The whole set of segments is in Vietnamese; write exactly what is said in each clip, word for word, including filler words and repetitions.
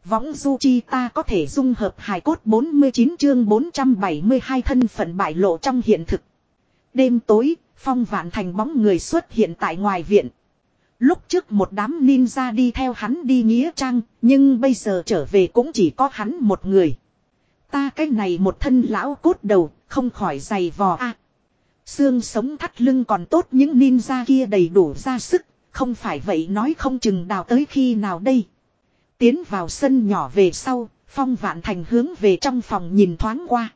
Võng du chi ta có thể dung hợp hài cốt bốn mươi chín chương bốn trăm bảy mươi hai thân phận bại lộ trong hiện thực. Đêm tối, Phong Vạn Thành bóng người xuất hiện tại ngoài viện. Lúc trước một đám ninja đi theo hắn đi nghĩa trang, nhưng bây giờ trở về cũng chỉ có hắn một người. Ta cái này một thân lão cốt đầu, không khỏi dày vò a. Xương sống thắt lưng còn tốt, những ninja kia đầy đủ ra sức, không phải vậy nói không chừng đào tới khi nào đây. Tiến vào sân nhỏ về sau, Phong Vạn Thành hướng về trong phòng nhìn thoáng qua.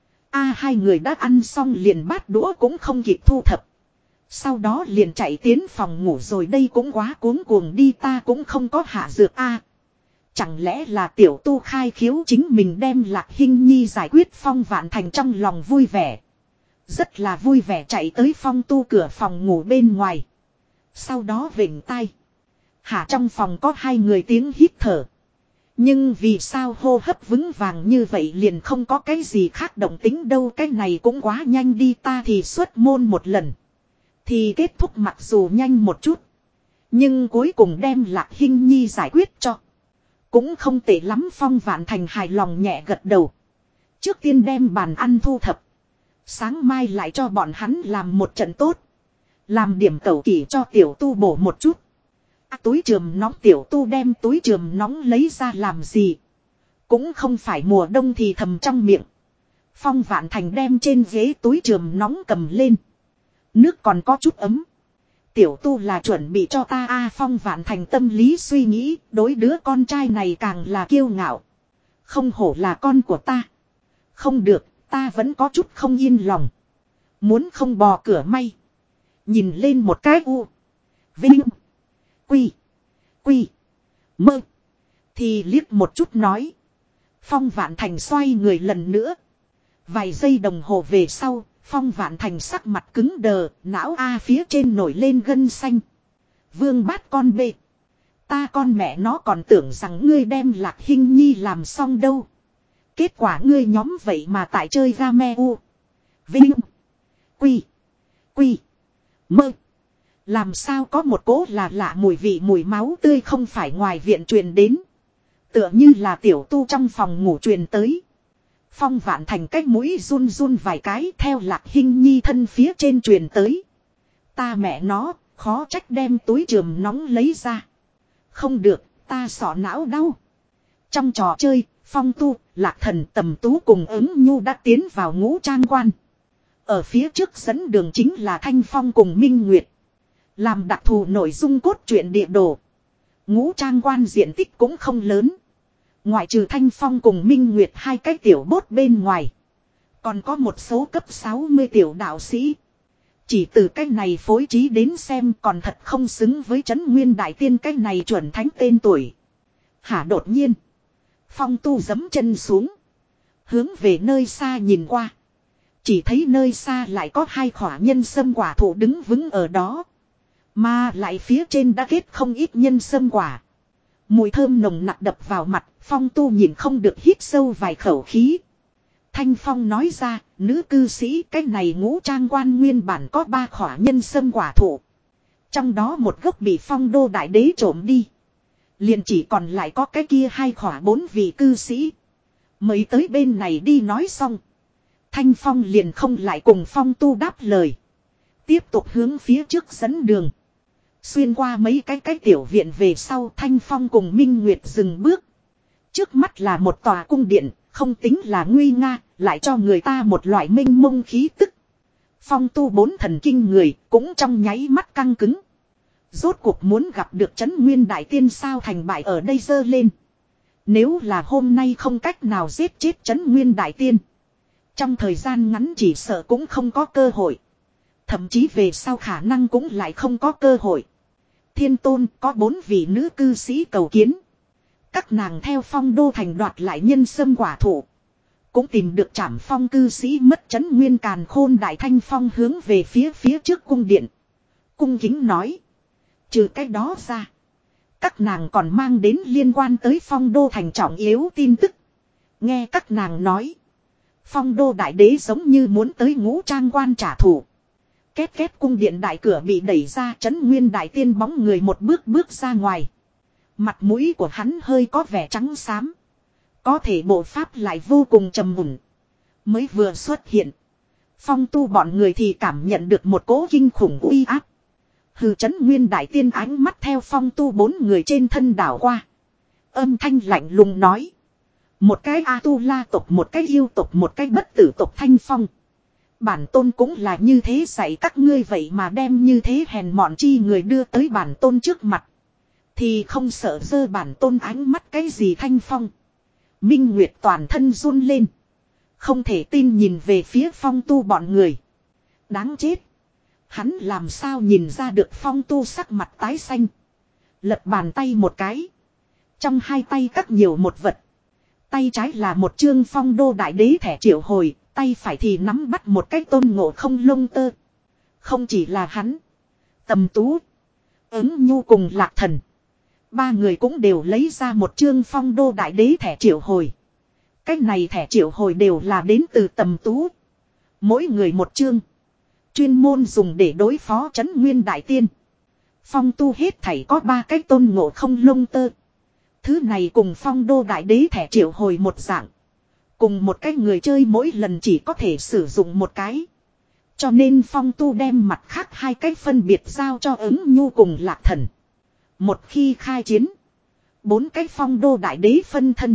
A hai người đã ăn xong liền bát đũa cũng không kịp thu thập. Sau đó liền chạy tiến phòng ngủ rồi, đây cũng quá cuống cuồng đi, ta cũng không có hạ dược a. Chẳng lẽ là tiểu tu khai khiếu chính mình đem Lạc Hinh Nhi giải quyết. Phong Vạn Thành trong lòng vui vẻ. Rất là vui vẻ chạy tới Phong tu cửa phòng ngủ bên ngoài. Sau đó vểnh tai. Hạ trong phòng có hai người tiếng hít thở. Nhưng vì sao hô hấp vững vàng như vậy liền không có cái gì khác động tính đâu, cái này cũng quá nhanh đi, ta thì xuất môn một lần. Thì kết thúc mặc dù nhanh một chút. Nhưng cuối cùng đem Lạc Hinh Nhi giải quyết cho. Cũng không tệ lắm. Phong Vạn Thành hài lòng nhẹ gật đầu. Trước tiên đem bàn ăn thu thập. Sáng mai lại cho bọn hắn làm một trận tốt. Làm điểm cẩu kỷ cho tiểu tu bổ một chút. À, túi trường nóng tiểu tu đem túi trường nóng lấy ra làm gì. Cũng không phải mùa đông thì thầm trong miệng. Phong Vạn Thành đem trên ghế túi trường nóng cầm lên. Nước còn có chút ấm. Tiểu tu là chuẩn bị cho ta a. À, Phong Vạn Thành tâm lý suy nghĩ, đối đứa con trai này càng là kiêu ngạo. Không hổ là con của ta. Không được, ta vẫn có chút không yên lòng. Muốn không bò cửa may. Nhìn lên một cái u. Vinh. Quy. Quy. Mơ. Thì liếc một chút nói. Phong Vạn Thành xoay người lần nữa. Vài giây đồng hồ về sau, Phong Vạn Thành sắc mặt cứng đờ, não A phía trên nổi lên gân xanh. Vương bát con bê. Ta con mẹ nó còn tưởng rằng ngươi đem Lạc Hinh Nhi làm xong đâu. Kết quả ngươi nhóm vậy mà tại chơi game u. Vinh. Quy. Quy. Mơ. Làm sao có một cỗ là lạ mùi vị mùi máu tươi không phải ngoài viện truyền đến. Tựa như là tiểu tu trong phòng ngủ truyền tới. Phong Vạn Thành cách mũi run run vài cái theo Lạc Hinh Nhi thân phía trên truyền tới. Ta mẹ nó, khó trách đem túi trường nóng lấy ra. Không được, ta sọ não đau. Trong trò chơi, Phong tu, Lạc Thần, Tầm Tú cùng ứng nhu đã tiến vào ngũ trang quan. Ở phía trước dẫn đường chính là Thanh Phong cùng Minh Nguyệt. Làm đặc thù nội dung cốt truyện địa đồ. Ngũ trang quan diện tích cũng không lớn. Ngoại trừ Thanh Phong cùng Minh Nguyệt hai cái tiểu bốt bên ngoài. Còn có một số cấp sáu mươi tiểu đạo sĩ. Chỉ từ cái này phối trí đến xem còn thật không xứng với Trấn Nguyên Đại Tiên cái này chuẩn thánh tên tuổi. Hả đột nhiên. Phong tu giẫm chân xuống. Hướng về nơi xa nhìn qua. Chỉ thấy nơi xa lại có hai khỏa nhân sâm quả thụ đứng vững ở đó. Mà lại phía trên đã kết không ít nhân sâm quả. Mùi thơm nồng nặc đập vào mặt, Phong tu nhìn không được hít sâu vài khẩu khí. Thanh Phong nói ra, nữ cư sĩ cái này ngũ trang quan nguyên bản có ba khỏa nhân sâm quả thụ. Trong đó một gốc bị Phong đô đại đế trộm đi. Liền chỉ còn lại có cái kia hai khỏa bốn vị cư sĩ. Mới tới bên này đi nói xong. Thanh Phong liền không lại cùng Phong tu đáp lời. Tiếp tục hướng phía trước dẫn đường. Xuyên qua mấy cái cái tiểu viện về sau, Thanh Phong cùng Minh Nguyệt dừng bước. Trước mắt là một tòa cung điện, không tính là nguy nga, lại cho người ta một loại mênh mông khí tức. Phong tu bốn thần kinh người, cũng trong nháy mắt căng cứng. Rốt cuộc muốn gặp được Trấn Nguyên Đại Tiên sao, thành bại ở đây dơ lên. Nếu là hôm nay không cách nào giết chết Trấn Nguyên Đại Tiên, trong thời gian ngắn chỉ sợ cũng không có cơ hội. Thậm chí về sau khả năng cũng lại không có cơ hội. Thiên Tôn có bốn vị nữ cư sĩ cầu kiến. Các nàng theo Phong đô thành đoạt lại nhân sâm quả thụ. Cũng tìm được Trảm Phong cư sĩ mất Trấn Nguyên Càn Khôn. Đại Thanh Phong hướng về phía phía trước cung điện. Cung kính nói. Trừ cái đó ra. Các nàng còn mang đến liên quan tới Phong đô thành trọng yếu tin tức. Nghe các nàng nói. Phong đô đại đế giống như muốn tới ngũ trang quan trả thù. Két két cung điện đại cửa bị đẩy ra, Trấn Nguyên Đại Tiên bóng người một bước bước ra ngoài. Mặt mũi của hắn hơi có vẻ trắng xám. Có thể bộ pháp lại vô cùng trầm mùn. Mới vừa xuất hiện. Phong tu bọn người thì cảm nhận được một cỗ kinh khủng uy áp. Hừ, Trấn Nguyên Đại Tiên ánh mắt theo phong tu bốn người trên thân đảo qua. Âm thanh lạnh lùng nói. Một cái A-tu-la tộc, một cái yêu tộc, một cái bất tử tộc Thanh Phong. Bản tôn cũng là như thế dạy các ngươi, vậy mà đem như thế hèn mọn chi người đưa tới bản tôn trước mặt. Thì không sợ dơ bản tôn ánh mắt cái gì. Thanh Phong. Minh Nguyệt toàn thân run lên. Không thể tin nhìn về phía phong tu bọn người. Đáng chết. Hắn làm sao nhìn ra được phong tu sắc mặt tái xanh. Lật bàn tay một cái. Trong hai tay cắt nhiều một vật. Tay trái là một chương phong đô đại đế thẻ triệu hồi. Tay phải thì nắm bắt một cái tôn ngộ không lông tơ. Không chỉ là hắn. Tầm Tú, Ứng Nhu cùng Lạc Thần. Ba người cũng đều lấy ra một chương phong đô đại đế thẻ triệu hồi. Cái này thẻ triệu hồi đều là đến từ Tầm Tú. Mỗi người một chương. Chuyên môn dùng để đối phó Trấn Nguyên Đại Tiên. Phong tu hết thảy có ba cái tôn ngộ không lông tơ. Thứ này cùng phong đô đại đế thẻ triệu hồi một dạng. Cùng một cái người chơi mỗi lần chỉ có thể sử dụng một cái. Cho nên phong tu đem mặt khác hai cái phân biệt giao cho Ứng Nhu cùng Lạc Thần. Một khi khai chiến. Bốn cái phong đô đại đế phân thân.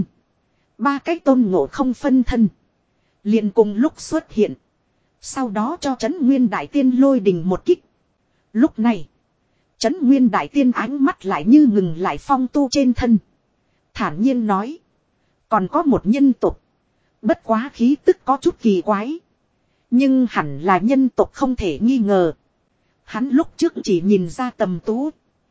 Ba cái tôn ngộ không phân thân. Liền cùng lúc xuất hiện. Sau đó cho Trấn Nguyên Đại Tiên lôi đình một kích. Lúc này. Trấn Nguyên Đại Tiên ánh mắt lại như ngừng lại phong tu trên thân. Thản nhiên nói. Còn có một nhân tộc. Bất quá khí tức có chút kỳ quái. Nhưng hẳn là nhân tộc không thể nghi ngờ. Hắn lúc trước chỉ nhìn ra Tầm Tú,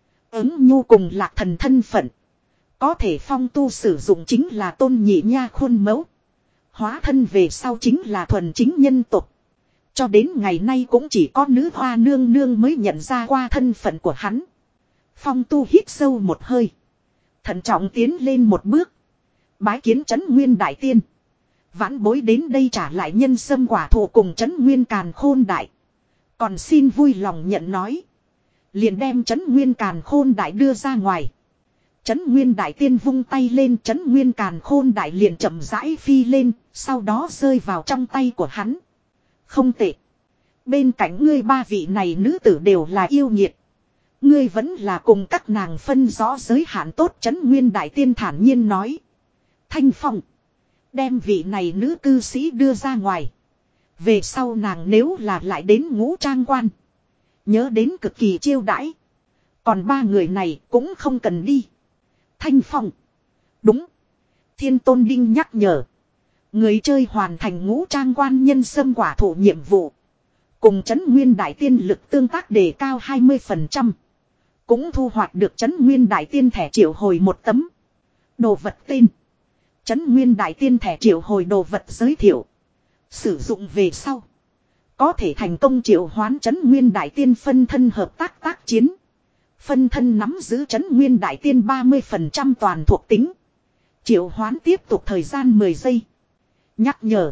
Ứng Nhu cùng Lạc Thần thân phận. Có thể phong tu sử dụng chính là tôn nhị nha khuôn mẫu. Hóa thân về sau chính là thuần chính nhân tộc. Cho đến ngày nay cũng chỉ có nữ hoa nương nương mới nhận ra qua thân phận của hắn. Phong tu hít sâu một hơi. Thận trọng tiến lên một bước. Bái kiến Trấn Nguyên Đại Tiên. Vãn bối đến đây trả lại nhân sâm quả thụ cùng Trấn Nguyên Càn Khôn Đại. Còn xin vui lòng nhận nói. Liền đem Trấn Nguyên Càn Khôn Đại đưa ra ngoài. Trấn Nguyên Đại Tiên vung tay lên, Trấn Nguyên Càn Khôn Đại liền chậm rãi phi lên, sau đó rơi vào trong tay của hắn. Không tệ. Bên cạnh ngươi ba vị này nữ tử đều là yêu nghiệt. Ngươi vẫn là cùng các nàng phân rõ giới hạn tốt. Trấn Nguyên Đại Tiên thản nhiên nói. Thanh Phong. Đem vị này nữ cư sĩ đưa ra ngoài. Về sau nàng nếu là lại đến Ngũ Trang Quan. Nhớ đến cực kỳ chiêu đãi. Còn ba người này cũng không cần đi. Thanh Phong. Đúng. Thiên Tôn Đinh nhắc nhở. Người chơi hoàn thành Ngũ Trang Quan nhân sâm quả thụ nhiệm vụ. Cùng Trấn Nguyên Đại Tiên lực tương tác đề cao hai mươi phần trăm. Cũng thu hoạch được Trấn Nguyên Đại Tiên thẻ triệu hồi một tấm. Đồ vật tên. Trấn Nguyên Đại Tiên thẻ triệu hồi đồ vật giới thiệu. Sử dụng về sau. Có thể thành công triệu hoán Trấn Nguyên Đại Tiên phân thân hợp tác tác chiến. Phân thân nắm giữ Trấn Nguyên Đại Tiên ba mươi phần trăm toàn thuộc tính. Triệu hoán tiếp tục thời gian mười giây. Nhắc nhở.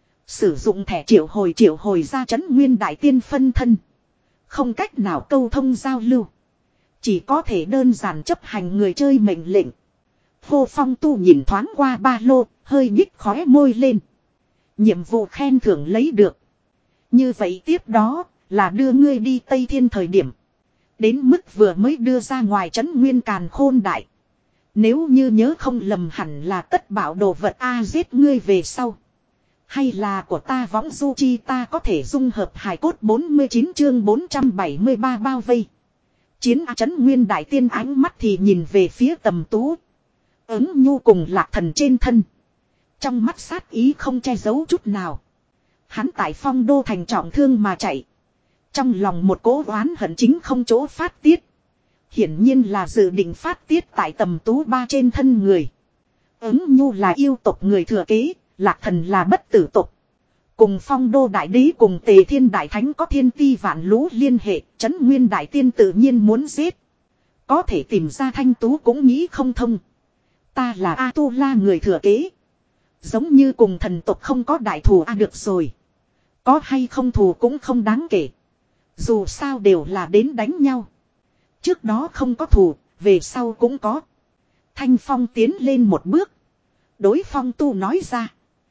Sử dụng thẻ triệu hồi triệu hồi ra Trấn Nguyên Đại Tiên phân thân. Không cách nào câu thông giao lưu. Chỉ có thể đơn giản chấp hành người chơi mệnh lệnh. Hồ Phong Tu nhìn thoáng qua ba lô, hơi nhích khóe môi lên. Nhiệm vụ khen thưởng lấy được. Như vậy tiếp đó là đưa ngươi đi Tây Thiên thời điểm. Đến mức vừa mới đưa ra ngoài Trấn Nguyên Càn Khôn Đại. Nếu như nhớ không lầm hẳn là tất bảo đồ vật A giết ngươi về sau. Hay là của ta võng du chi ta có thể dung hợp hài cốt bốn mươi chín chương bốn trăm bảy mươi ba bao vây. Chiến A Trấn Nguyên Đại Tiên ánh mắt thì nhìn về phía Tầm Tú, Ứng Nhu cùng Lạc Thần trên thân. Trong mắt sát ý không che giấu chút nào. Hắn tại Phong Đô thành trọng thương mà chạy. Trong lòng một cỗ oán hận chính không chỗ phát tiết. Hiển nhiên là dự định phát tiết tại Tầm Tú ba trên thân người. Ứng Nhu là yêu tộc người thừa kế, Lạc Thần là bất tử tộc. Cùng Phong Đô Đại Đế cùng Tề Thiên Đại Thánh có thiên ti vạn lũ liên hệ, Trấn Nguyên Đại Tiên tự nhiên muốn giết. Có thể tìm ra Thanh Tú cũng nghĩ không thông. Ta là A-tu-la người thừa kế. Giống như cùng thần tộc không có đại thù a à được rồi. Có hay không thù cũng không đáng kể. Dù sao đều là đến đánh nhau. Trước đó không có thù, về sau cũng có. Thanh Phong tiến lên một bước. Đối Phong Tu nói ra.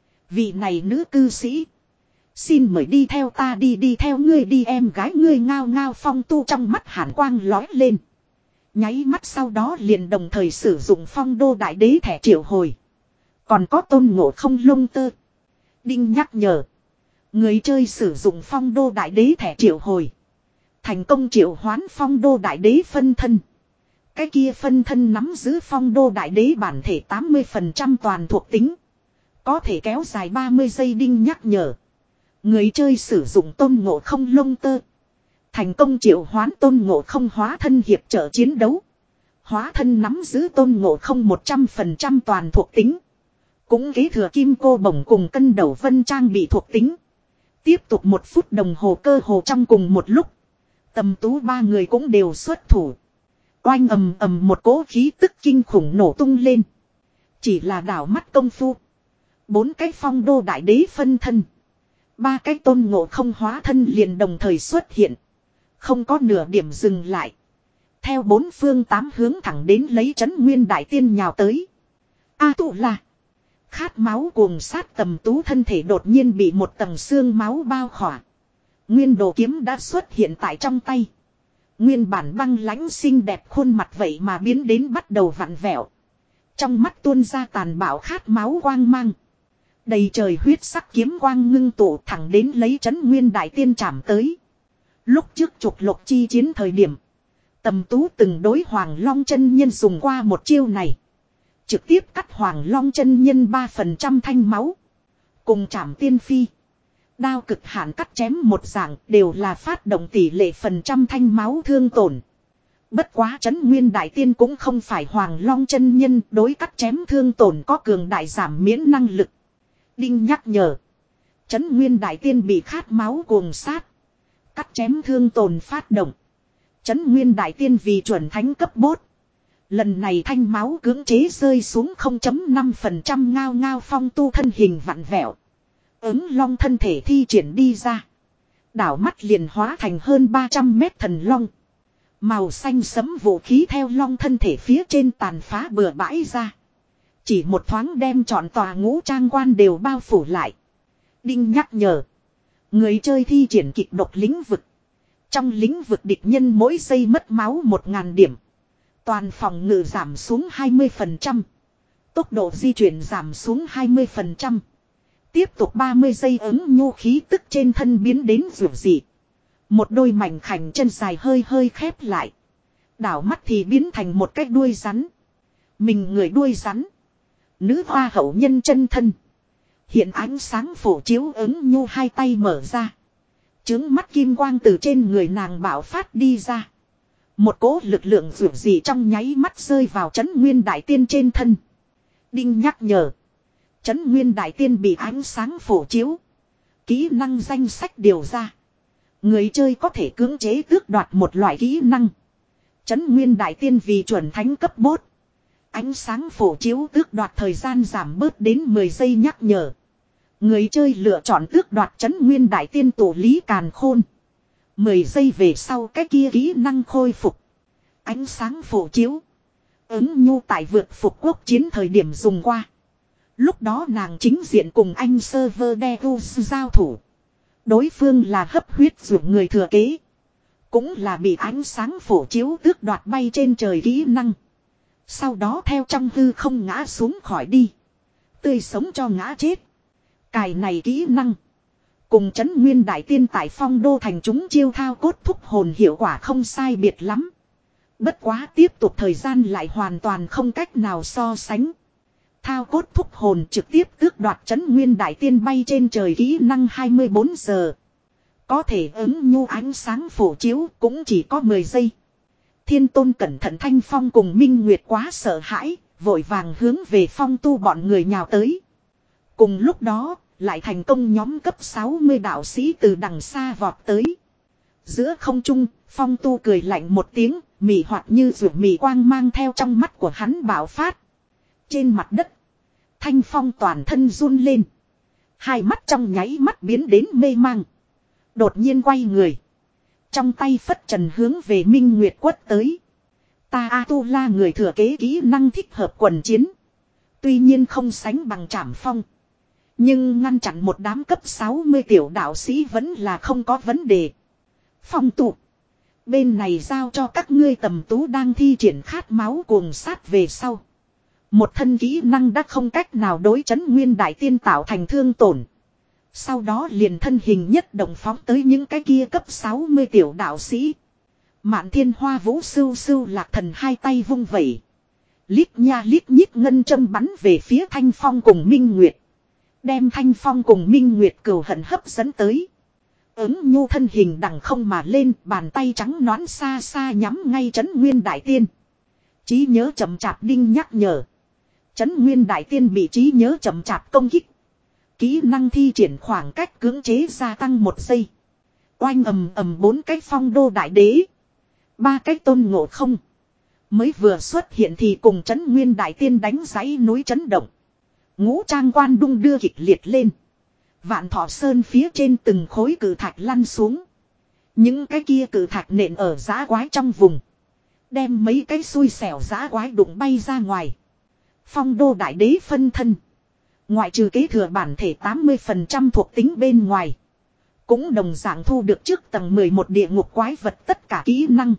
Vị này nữ cư sĩ. Xin mời đi theo ta đi đi theo ngươi đi em gái ngươi ngao ngao Phong Tu trong mắt hàn quang lói lên. Nháy mắt sau đó liền đồng thời sử dụng Phong Đô Đại Đế thẻ triệu hồi. Còn có Tôn Ngộ Không lông tơ. Đinh nhắc nhở. Người chơi sử dụng Phong Đô Đại Đế thẻ triệu hồi. Thành công triệu hoán Phong Đô Đại Đế phân thân. Cái kia phân thân nắm giữ Phong Đô Đại Đế bản thể tám mươi phần trăm toàn thuộc tính. Có thể kéo dài ba mươi giây đinh nhắc nhở. Người chơi sử dụng Tôn Ngộ Không lông tơ. Thành công triệu hoán Tôn Ngộ Không hóa thân hiệp trợ chiến đấu. Hóa thân nắm giữ Tôn Ngộ Không một trăm phần trăm toàn thuộc tính. Cũng kế thừa kim cô bổng cùng cân đầu vân trang bị thuộc tính. Tiếp tục một phút đồng hồ cơ hồ trong cùng một lúc. Tầm Tú ba người cũng đều xuất thủ. Oanh ầm ầm một cỗ khí tức kinh khủng nổ tung lên. Chỉ là đảo mắt công phu. Bốn cái Phong Đô Đại Đế phân thân. Ba cái Tôn Ngộ Không hóa thân liền đồng thời xuất hiện. Không có nửa điểm dừng lại. Theo bốn phương tám hướng thẳng đến lấy Trấn Nguyên Đại Tiên nhào tới. A tụ là. Khát máu cuồng sát Tầm Tú thân thể đột nhiên bị một tầng xương máu bao khỏa. Nguyên đồ kiếm đã xuất hiện tại trong tay. Nguyên bản băng lãnh xinh đẹp khuôn mặt vậy mà biến đến bắt đầu vặn vẹo. Trong mắt tuôn ra tàn bạo khát máu quang mang. Đầy trời huyết sắc kiếm quang ngưng tụ thẳng đến lấy Trấn Nguyên Đại Tiên chạm tới. Lúc trước trục lục chi chiến thời điểm. Tầm Tú từng đối Hoàng Long chân nhân dùng qua một chiêu này. Trực tiếp cắt Hoàng Long chân nhân ba phần trăm thanh máu. Cùng chạm tiên phi. Đao cực hạn cắt chém một dạng đều là phát động tỷ lệ phần trăm thanh máu thương tổn. Bất quá Trấn Nguyên Đại Tiên cũng không phải Hoàng Long chân nhân đối cắt chém thương tổn có cường đại giảm miễn năng lực. Đinh nhắc nhở. Trấn Nguyên Đại Tiên bị khát máu cuồng sát. Cắt chém thương tổn phát động. Trấn Nguyên Đại Tiên vì chuẩn thánh cấp bốt. Lần này thanh máu cưỡng chế rơi xuống không chấm năm phần trăm ngao ngao Phong Tu thân hình vặn vẹo. Ứng long thân thể thi triển đi ra. Đảo mắt liền hóa thành hơn ba trăm mét thần long. Màu xanh sẫm vũ khí theo long thân thể phía trên tàn phá bừa bãi ra. Chỉ một thoáng đem trọn tòa ngũ trang quan đều bao phủ lại. Đinh nhắc nhở. Người chơi thi triển kịch độc lĩnh vực. Trong lĩnh vực địch nhân mỗi giây mất máu một nghìn điểm. Toàn phòng ngự giảm xuống hai mươi phần trăm. Tốc độ di chuyển giảm xuống hai mươi phần trăm. Tiếp tục ba mươi giây ứng nhu khí tức trên thân biến đến rượu dị. Một đôi mảnh khảnh chân dài hơi hơi khép lại. Đảo mắt thì biến thành một cái đuôi rắn. Mình người đuôi rắn. Nữ hoa hậu nhân chân thân. Hiện ánh sáng phổ chiếu ứng nhu hai tay mở ra. Trướng mắt kim quang từ trên người nàng bạo phát đi ra. Một cỗ lực lượng rượu dị trong nháy mắt rơi vào Trấn Nguyên Đại Tiên trên thân. Đinh nhắc nhở. Trấn Nguyên Đại Tiên bị ánh sáng phổ chiếu. Kỹ năng danh sách điều ra. Người chơi có thể cưỡng chế tước đoạt một loại kỹ năng. Trấn Nguyên Đại Tiên vì chuẩn thánh cấp bốt. Ánh sáng phổ chiếu tước đoạt thời gian giảm bớt đến mười giây nhắc nhở. Người chơi lựa chọn tước đoạt Trấn Nguyên Đại Tiên tổ lý càn khôn. mười giây về sau cái kia kỹ năng khôi phục. Ánh sáng phổ chiếu. Ứng nhu tại vượt phục quốc chiến thời điểm dùng qua. Lúc đó nàng chính diện cùng anh server Deus giao thủ. Đối phương là hấp huyết ruộng người thừa kế. Cũng là bị ánh sáng phổ chiếu tước đoạt bay trên trời kỹ năng. Sau đó theo trong hư không ngã xuống khỏi đi. Tươi sống cho ngã chết. Cài này kỹ năng. Cùng Trấn Nguyên Đại Tiên tại Phong Đô thành chúng chiêu thao cốt thúc hồn hiệu quả không sai biệt lắm. Bất quá tiếp tục thời gian lại hoàn toàn không cách nào so sánh. Thao cốt thúc hồn trực tiếp tước đoạt Trấn Nguyên Đại Tiên bay trên trời kỹ năng hai mươi bốn giờ. Có thể ứng nhu ánh sáng phổ chiếu cũng chỉ có mười giây. Thiên Tôn cẩn thận Thanh Phong cùng Minh Nguyệt quá sợ hãi, vội vàng hướng về Phong Tu bọn người nhào tới. Cùng lúc đó, lại thành công nhóm cấp sáu mươi đạo sĩ từ đằng xa vọt tới. Giữa không trung, Phong Tu cười lạnh một tiếng, mị hoạt như ruột mị quang mang theo trong mắt của hắn bạo phát. Trên mặt đất, Thanh Phong toàn thân run lên. Hai mắt trong nháy mắt biến đến mê mang. Đột nhiên quay người. Trong tay phất trần hướng về Minh Nguyệt quất tới. Ta A-tu-la người thừa kế kỹ năng thích hợp quần chiến. Tuy nhiên không sánh bằng Trảm Phong. Nhưng ngăn chặn một đám cấp sáu mươi tiểu đạo sĩ vẫn là không có vấn đề. Phong tụ. Bên này giao cho các ngươi. Tầm Tú đang thi triển khát máu cuồng sát về sau. Một thân kỹ năng đã không cách nào đối chấn nguyên đại tiên tạo thành thương tổn. Sau đó liền thân hình nhất động phóng tới những cái kia cấp sáu mươi tiểu đạo sĩ. Mạn Thiên Hoa Vũ sưu sưu lạc thần hai tay vung vẩy. Lít nha lít nhít ngân châm bắn về phía Thanh Phong cùng Minh Nguyệt. Đem Thanh Phong cùng Minh Nguyệt cừu hận hấp dẫn tới. Ứng nhu thân hình đằng không mà lên, bàn tay trắng nõn xa xa nhắm ngay Trấn Nguyên Đại Tiên. Trí nhớ chậm chạp đinh nhắc nhở. Trấn Nguyên Đại Tiên bị trí nhớ chậm chạp công kích. Kỹ năng thi triển khoảng cách cưỡng chế gia tăng một giây. Oanh ầm ầm bốn cái phong đô đại đế. Ba cái tôn ngộ không. Mới vừa xuất hiện thì cùng Trấn Nguyên Đại Tiên đánh dãy núi chấn động. Ngũ trang quan đung đưa kịch liệt lên. Vạn Thọ Sơn phía trên từng khối cử thạch lăn xuống. Những cái kia cử thạch nện ở giã quái trong vùng. Đem mấy cái xui xẻo giã quái đụng bay ra ngoài. Phong đô đại đế phân thân. Ngoại trừ kế thừa bản thể tám mươi phần trăm thuộc tính bên ngoài. Cũng đồng dạng thu được trước tầng mười một địa ngục quái vật tất cả kỹ năng.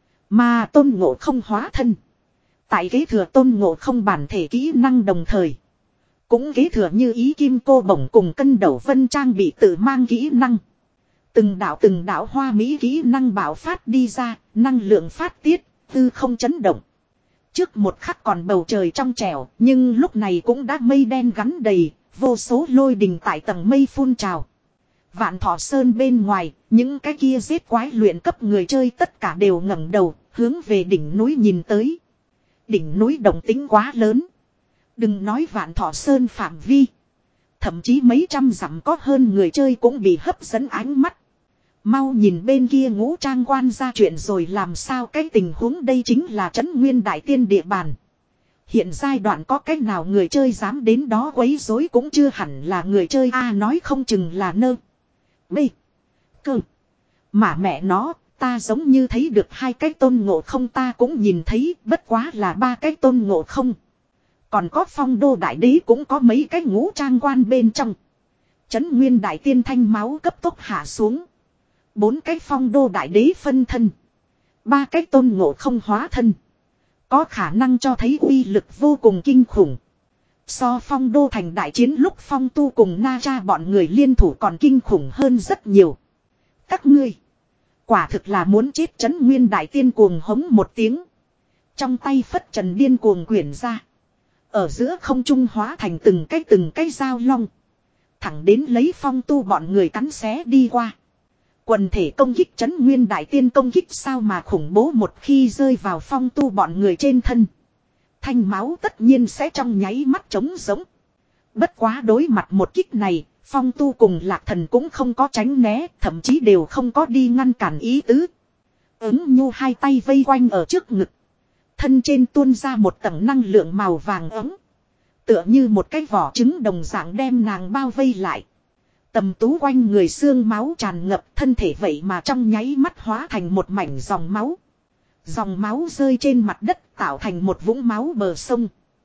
Mà tôn ngộ không hóa thân. Tại kế thừa tôn ngộ không bản thể kỹ năng đồng thời. Cũng kế thừa như ý kim cô bổng cùng cân đầu vân trang bị tự mang kỹ năng. Từng đạo từng đạo hoa mỹ kỹ năng bảo phát đi ra, năng lượng phát tiết, tư không chấn động. Trước một khắc còn bầu trời trong trẻo, nhưng lúc này cũng đã mây đen gắn đầy, vô số lôi đình tại tầng mây phun trào. Vạn Thọ Sơn bên ngoài, những cái kia giết quái luyện cấp người chơi tất cả đều ngẩng đầu, hướng về đỉnh núi nhìn tới. Đỉnh núi động tĩnh quá lớn. Đừng nói Vạn Thọ Sơn phạm vi. Thậm chí mấy trăm dặm có hơn người chơi cũng bị hấp dẫn ánh mắt. Mau nhìn bên kia ngũ trang quan ra chuyện rồi làm sao cái tình huống đây chính là Trấn Nguyên Đại Tiên địa bàn. Hiện giai đoạn có cách nào người chơi dám đến đó quấy rối cũng chưa hẳn là người chơi A nói không chừng là nơ. B. Cơ. Mà mẹ nó, ta giống như thấy được hai cái tôn ngộ không ta cũng nhìn thấy bất quá là ba cái tôn ngộ không. Còn có phong đô đại đế cũng có mấy cái ngũ trang quan bên trong. Trấn Nguyên Đại Tiên thanh máu cấp tốc hạ xuống. Bốn cái phong đô đại đế phân thân. Ba cái tôn ngộ không hóa thân. Có khả năng cho thấy uy lực vô cùng kinh khủng. So phong đô thành đại chiến lúc phong tu cùng na cha bọn người liên thủ còn kinh khủng hơn rất nhiều. Các ngươi. Quả thực là muốn chết. Trấn Nguyên Đại Tiên cuồng hống một tiếng. Trong tay phất trần điên cuồng quyển ra. Ở giữa không trung hóa thành từng cái từng cái dao long. Thẳng đến lấy phong tu bọn người cắn xé đi qua. Quần thể công kích Trấn Nguyên Đại Tiên công kích sao mà khủng bố một khi rơi vào phong tu bọn người trên thân. Thanh máu tất nhiên sẽ trong nháy mắt trống giống. Bất quá đối mặt một kích này, phong tu cùng lạc thần cũng không có tránh né, thậm chí đều không có đi ngăn cản ý tứ. Ứng nhu hai tay vây quanh ở trước ngực. Thân trên tuôn ra một tầng năng lượng màu vàng ấm. Tựa như một cái vỏ trứng đồng dạng đem nàng bao vây lại. Tầm Tú quanh người xương máu tràn ngập thân thể vậy mà trong nháy mắt hóa thành một mảnh dòng máu. Dòng máu rơi trên mặt đất tạo thành một vũng máu bờ sông.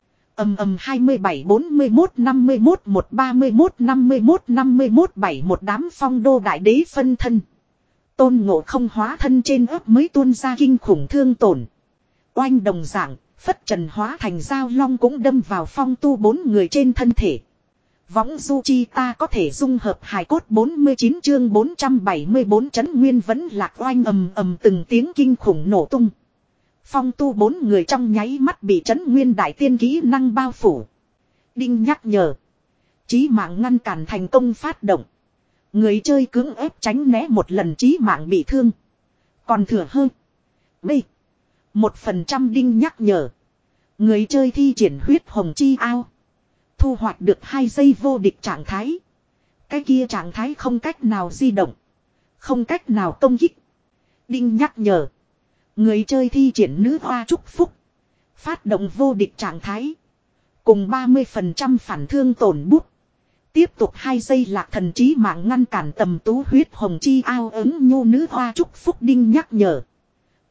Ầm ầm hai mươi bảy, bốn mươi mốt, năm mươi mốt, một ba mươi mốt, năm mươi mốt, năm mươi mốt, bảy một đám phong đô đại đế phân thân. Tôn ngộ không hóa thân trên ấp mới tuôn ra kinh khủng thương tổn. Oanh đồng dạng, phất trần hóa thành dao long cũng đâm vào phong tu bốn người trên thân thể. Võng du chi ta có thể dung hợp hài cốt bốn mươi chín chương bốn trăm bảy mươi bốn Trấn Nguyên vẫn lạc oanh ầm ầm từng tiếng kinh khủng nổ tung. Phong tu bốn người trong nháy mắt bị Trấn Nguyên Đại Tiên kỹ năng bao phủ. Đinh nhắc nhở. Chí mạng ngăn cản thành công phát động. Người chơi cưỡng ép tránh né một lần chí mạng bị thương. Còn thừa hơn. B. Một phần trăm đinh nhắc nhở. Người chơi thi triển huyết hồng chi ao. Thu hoạch được hai giây vô địch trạng thái. Cái kia trạng thái không cách nào di động. Không cách nào công kích. Đinh nhắc nhở. Người chơi thi triển nữ hoa chúc phúc. Phát động vô địch trạng thái. Cùng ba mươi phần trăm phản thương tổn bút. Tiếp tục hai giây lạc thần trí mạng ngăn cản Tầm Tú huyết hồng chi ao ứng nhu nữ hoa chúc phúc đinh nhắc nhở.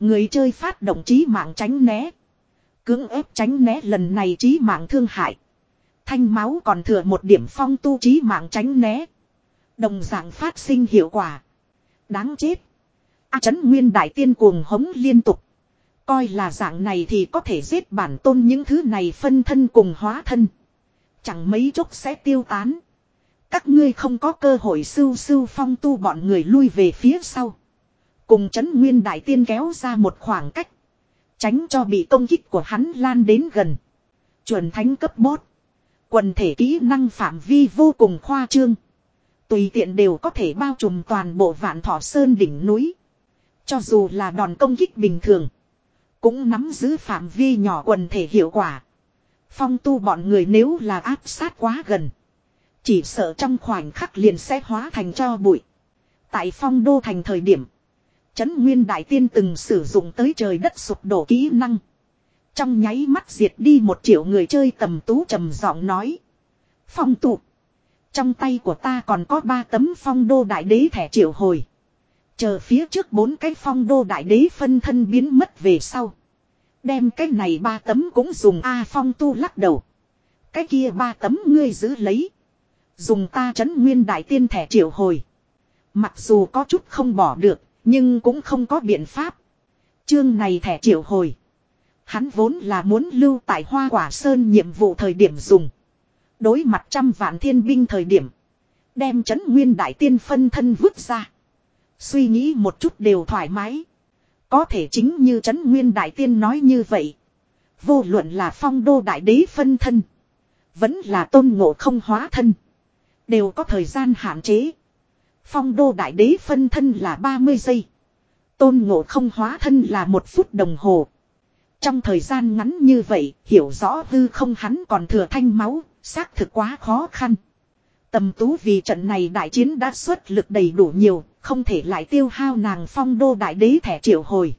Người chơi phát động chí mạng tránh né. Cưỡng ép tránh né lần này chí mạng thương hại. Thanh máu còn thừa một điểm phong tu chí mạng tránh né. Đồng dạng phát sinh hiệu quả. Đáng chết. A Trấn Nguyên Đại Tiên cuồng hống liên tục. Coi là dạng này thì có thể giết bản tôn những thứ này phân thân cùng hóa thân. Chẳng mấy chốc sẽ tiêu tán. Các ngươi không có cơ hội sưu sưu phong tu bọn người lui về phía sau. Cùng Trấn Nguyên Đại Tiên kéo ra một khoảng cách. Tránh cho bị công kích của hắn lan đến gần. Chuẩn thánh cấp bốt. Quần thể kỹ năng phạm vi vô cùng khoa trương. Tùy tiện đều có thể bao trùm toàn bộ Vạn Thọ Sơn đỉnh núi. Cho dù là đòn công kích bình thường. Cũng nắm giữ phạm vi nhỏ quần thể hiệu quả. Phong tu bọn người nếu là áp sát quá gần. Chỉ sợ trong khoảnh khắc liền sẽ hóa thành tro bụi. Tại Phong Đô thành thời điểm. Trấn Nguyên Đại Tiên từng sử dụng tới trời đất sụp đổ kỹ năng. Trong nháy mắt diệt đi một triệu người chơi. Tầm Tú trầm giọng nói. Phong tụ. Trong tay của ta còn có ba tấm Phong Đô Đại Đế thẻ triệu hồi. Chờ phía trước bốn cái Phong Đô Đại Đế phân thân biến mất về sau. Đem cái này ba tấm cũng dùng. A Phong tu lắc đầu. Cái kia ba tấm ngươi giữ lấy. Dùng ta Trấn Nguyên Đại Tiên thẻ triệu hồi. Mặc dù có chút không bỏ được. Nhưng cũng không có biện pháp. Chương này thẻ triệu hồi. Hắn vốn là muốn lưu tại Hoa Quả Sơn nhiệm vụ thời điểm dùng. Đối mặt trăm vạn thiên binh thời điểm. Đem Trấn Nguyên Đại Tiên phân thân vứt ra. Suy nghĩ một chút đều thoải mái. Có thể chính như Trấn Nguyên Đại Tiên nói như vậy. Vô luận là Phong Đô Đại Đế phân thân. Vẫn là Tôn Ngộ Không hóa thân. Đều có thời gian hạn chế. Phong Đô Đại Đế phân thân là ba mươi giây. Tôn Ngộ Không hóa thân là một phút đồng hồ. Trong thời gian ngắn như vậy, hiểu rõ hư không hắn còn thừa thanh máu, xác thực quá khó khăn. Tầm Tú vì trận này đại chiến đã xuất lực đầy đủ nhiều, không thể lại tiêu hao nàng Phong Đô Đại Đế thẻ triệu hồi.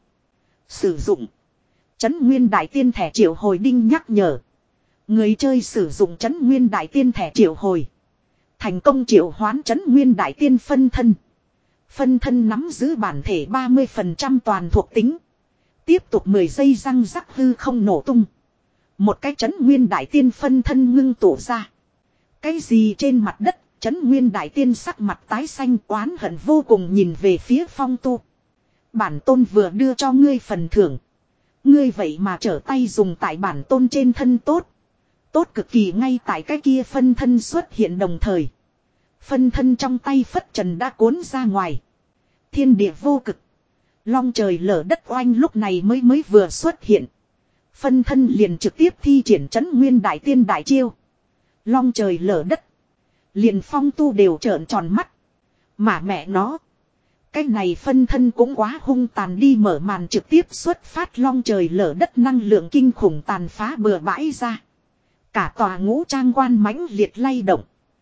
Sử dụng. Trấn Nguyên Đại Tiên thẻ triệu hồi đinh nhắc nhở. Người chơi sử dụng Trấn Nguyên Đại Tiên thẻ triệu hồi. Thành công triệu hoán Trấn Nguyên Đại Tiên phân thân. Phân thân nắm giữ bản thể ba mươi phần trăm toàn thuộc tính. Tiếp tục mười giây răng rắc hư không nổ tung. Một cái Trấn Nguyên Đại Tiên phân thân ngưng tụ ra. Cái gì trên mặt đất, Trấn Nguyên Đại Tiên sắc mặt tái xanh oán hận vô cùng nhìn về phía Phong tu. Bản tôn vừa đưa cho ngươi phần thưởng. Ngươi vậy mà trở tay dùng tại bản tôn trên thân tốt. Tốt cực kỳ ngay tại cái kia phân thân xuất hiện đồng thời. Phân thân trong tay phất trần đã cuốn ra ngoài. Thiên địa vô cực. Long trời lở đất oanh lúc này mới mới vừa xuất hiện. Phân thân liền trực tiếp thi triển Trấn Nguyên Đại Tiên đại chiêu. Long trời lở đất. Liền Phong tu đều trợn tròn mắt. Mà mẹ nó. Cái này phân thân cũng quá hung tàn đi mở màn trực tiếp xuất phát long trời lở đất năng lượng kinh khủng tàn phá bừa bãi ra. Cả tòa ngũ trang quan mãnh liệt lay động.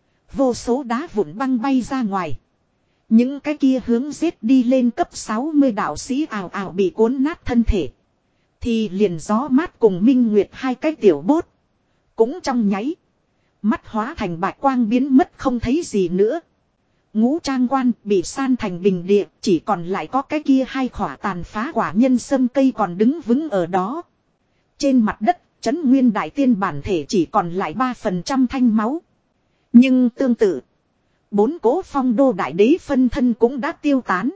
Vô số đá vụn băng bay ra ngoài. Những cái kia hướng giết đi lên cấp sáu mươi đạo sĩ ào ào bị cuốn nát thân thể. Thì liền gió mát cùng Minh Nguyệt hai cái tiểu bốt. Cũng trong nháy. Mắt hóa thành bạch quang biến mất không thấy gì nữa. Ngũ trang quan bị san thành bình địa. Chỉ còn lại có cái kia hai khỏa tàn phá quả nhân sâm cây còn đứng vững ở đó. Trên mặt đất Trấn Nguyên Đại Tiên bản thể chỉ còn lại ba phần trăm thanh máu. Nhưng tương tự. Bốn cố Phong Đô Đại Đế phân thân cũng đã tiêu tán.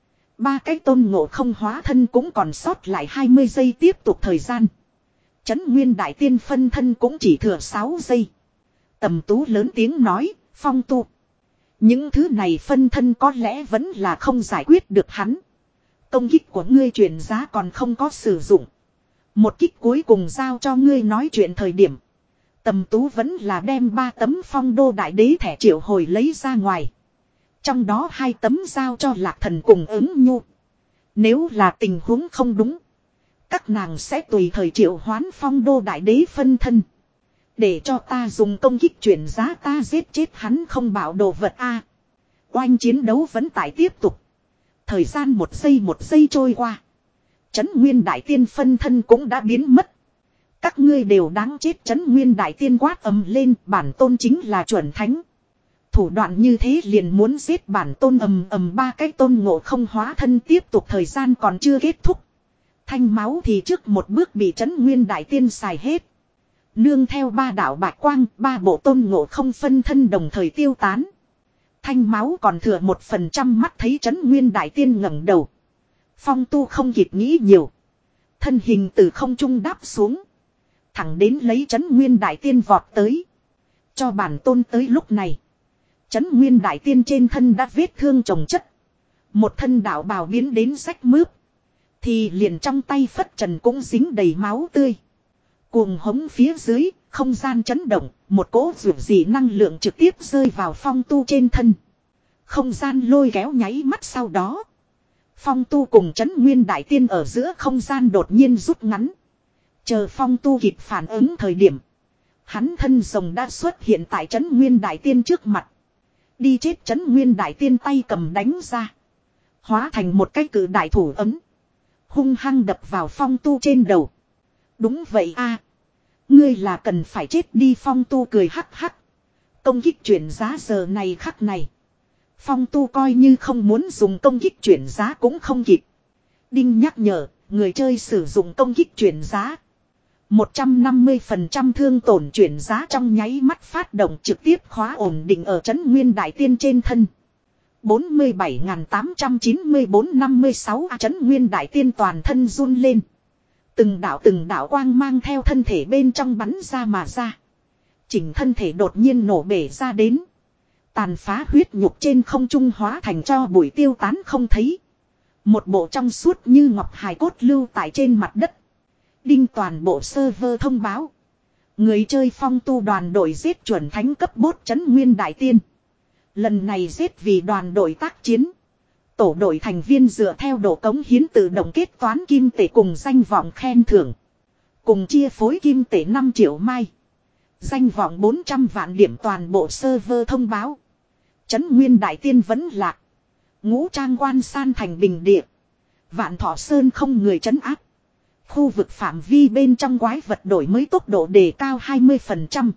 Ba cái Tôn Ngộ Không hóa thân cũng còn sót lại hai mươi giây tiếp tục thời gian. Trấn Nguyên Đại Tiên phân thân cũng chỉ thừa sáu giây. Tầm Tú lớn tiếng nói, Phong tu. Những thứ này phân thân có lẽ vẫn là không giải quyết được hắn. Công kích của ngươi truyền giá còn không có sử dụng. Một kích cuối cùng giao cho ngươi nói chuyện thời điểm. Tầm Tú vẫn là đem ba tấm Phong Đô Đại Đế thẻ triệu hồi lấy ra ngoài. Trong đó hai tấm giao cho Lạc Thần cùng ứng nhu. Nếu là tình huống không đúng. Các nàng sẽ tùy thời triệu hoán Phong Đô Đại Đế phân thân. Để cho ta dùng công kích chuyển giá ta giết chết hắn không bảo đồ vật a. Oanh chiến đấu vẫn tại tiếp tục. Thời gian một giây một giây trôi qua. Trấn Nguyên Đại Tiên phân thân cũng đã biến mất. Các ngươi đều đáng chết. Trấn Nguyên Đại Tiên quát ầm lên, bản tôn chính là chuẩn thánh. Thủ đoạn như thế liền muốn giết bản tôn ầm ầm ba cái Tôn Ngộ Không hóa thân tiếp tục thời gian còn chưa kết thúc. Thanh máu thì trước một bước bị Trấn Nguyên Đại Tiên xài hết. Nương theo ba đạo bạch quang, ba bộ tôn ngộ không phân thân đồng thời tiêu tán. Thanh máu còn thừa một phần trăm mắt thấy Trấn Nguyên Đại Tiên ngẩng đầu. Phong Tu không kịp nghĩ nhiều. Thân hình từ không trung đáp xuống. Thẳng đến lấy Trấn Nguyên Đại Tiên vọt tới. Cho bản tôn tới lúc này. Trấn Nguyên Đại Tiên trên thân đã vết thương chồng chất. Một thân đạo bào biến đến rách mướp. Thì liền trong tay phất trần cũng dính đầy máu tươi. Cuồng hống phía dưới, không gian chấn động, một cỗ rủ dị năng lượng trực tiếp rơi vào Phong Tu trên thân. Không gian lôi kéo nháy mắt sau đó. Phong Tu cùng Trấn Nguyên Đại Tiên ở giữa không gian đột nhiên rút ngắn. Chờ Phong Tu kịp phản ứng thời điểm. Hắn thân rồng đã xuất hiện tại Trấn Nguyên Đại Tiên trước mặt. Đi chết Trấn Nguyên Đại Tiên tay cầm đánh ra. Hóa thành một cái cự đại thủ ấm. Hung hăng đập vào Phong Tu trên đầu. Đúng vậy a, ngươi là cần phải chết đi. Phong Tu cười hắc hắc. Công kích chuyển giá giờ này khắc này. Phong Tu coi như không muốn dùng công kích chuyển giá cũng không kịp. Đinh nhắc nhở, người chơi sử dụng công kích chuyển giá. một trăm năm mươi phần trăm thương tổn chuyển giá trong nháy mắt phát động trực tiếp khóa ổn định ở Trấn Nguyên Đại Tiên trên thân. bốn mươi bảy nghìn tám trăm chín mươi bốn năm mươi sáu A Trấn Nguyên Đại Tiên toàn thân run lên. Từng đạo từng đạo quang mang theo thân thể bên trong bắn ra mà ra. Chỉnh thân thể đột nhiên nổ bể ra đến. Tàn phá huyết nhục trên không trung hóa thành cho bụi tiêu tán không thấy. Một bộ trong suốt như ngọc hài cốt lưu tại trên mặt đất. Đinh toàn bộ server thông báo. Người chơi Phong Tu đoàn đội giết chuẩn thánh cấp bốt Trấn Nguyên Đại Tiên. Lần này giết vì đoàn đội tác chiến. Tổ đội thành viên dựa theo độ cống hiến tự động kết toán kim tệ cùng danh vọng khen thưởng. Cùng chia phối kim tệ năm triệu mai. Danh vọng bốn trăm vạn điểm toàn bộ server thông báo. Trấn Nguyên Đại Tiên vẫn lạc. Ngũ Trang Quan san thành bình địa. Vạn Thọ Sơn không người trấn áp. Khu vực phạm vi bên trong quái vật đổi mới tốc độ đề cao hai mươi phần trăm.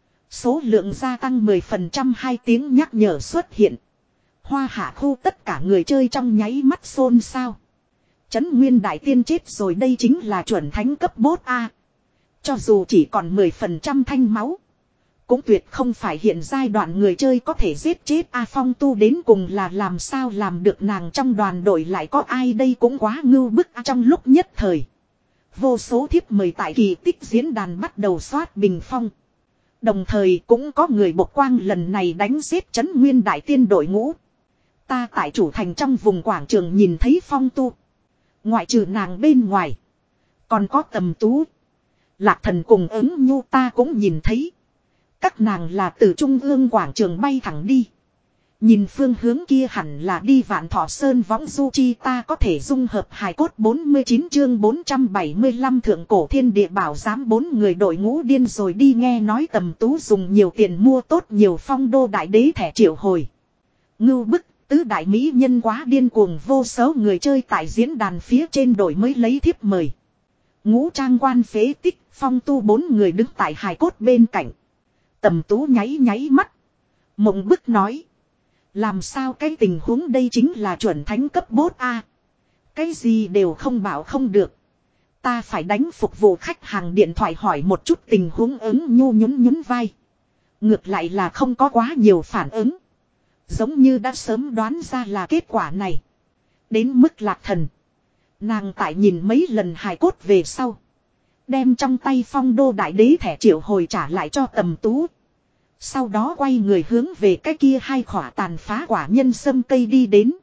Số lượng gia tăng mười phần trăm. Hai tiếng nhắc nhở xuất hiện. Hoa hạ khu tất cả người chơi trong nháy mắt xôn xao. Trấn Nguyên Đại Tiên chết rồi, đây chính là chuẩn thánh cấp bốt A. Cho dù chỉ còn mười phần trăm thanh máu. Cũng tuyệt không phải hiện giai đoạn người chơi có thể giết chết A. Phong Tu đến cùng là làm sao làm được, nàng trong đoàn đội lại có ai đây cũng quá ngưu bức A. Trong lúc nhất thời. Vô số thiếp mời tại kỳ tích diễn đàn bắt đầu soát bình phong. Đồng thời cũng có người bộc quang lần này đánh giết Trấn Nguyên Đại Tiên đội ngũ. Ta tại chủ thành trong vùng quảng trường nhìn thấy Phong Tu. Ngoại trừ nàng bên ngoài. Còn có Tầm Tú. Lạc Thần cùng Ứng Nhu ta cũng nhìn thấy. Các nàng là từ trung ương quảng trường bay thẳng đi. Nhìn phương hướng kia hẳn là đi Vạn Thọ Sơn võng du chi. Ta có thể dung hợp hài cốt. Bốn mươi chín chương bốn trăm bảy mươi lăm thượng cổ thiên địa bảo giám. Bốn người đội ngũ điên rồi đi, nghe nói Tầm Tú dùng nhiều tiền mua tốt nhiều phong đô đại đế thẻ triệu hồi. Ngưu bức, tứ đại mỹ nhân quá điên cuồng. Vô số người chơi tại diễn đàn phía trên đổi mới lấy thiếp mời. Ngũ Trang Quan phế tích, Phong Tu bốn người đứng tại hài cốt bên cạnh. Tầm Tú nháy nháy mắt. Mộng bức nói. Làm sao cái tình huống đây, chính là chuẩn thánh cấp bốt A. Cái gì đều không bảo không được. Ta phải đánh phục vụ khách hàng điện thoại hỏi một chút tình huống. Ứng Nhu nhún nhún vai. Ngược lại là không có quá nhiều phản ứng. Giống như đã sớm đoán ra là kết quả này. Đến mức Lạc Thần. Nàng tại nhìn mấy lần hài cốt về sau. Đem trong tay phong đô đại đế thẻ triệu hồi trả lại cho Tầm Tú. Sau đó quay người hướng về cái kia hai khỏa tàn phá quả nhân sâm cây đi đến.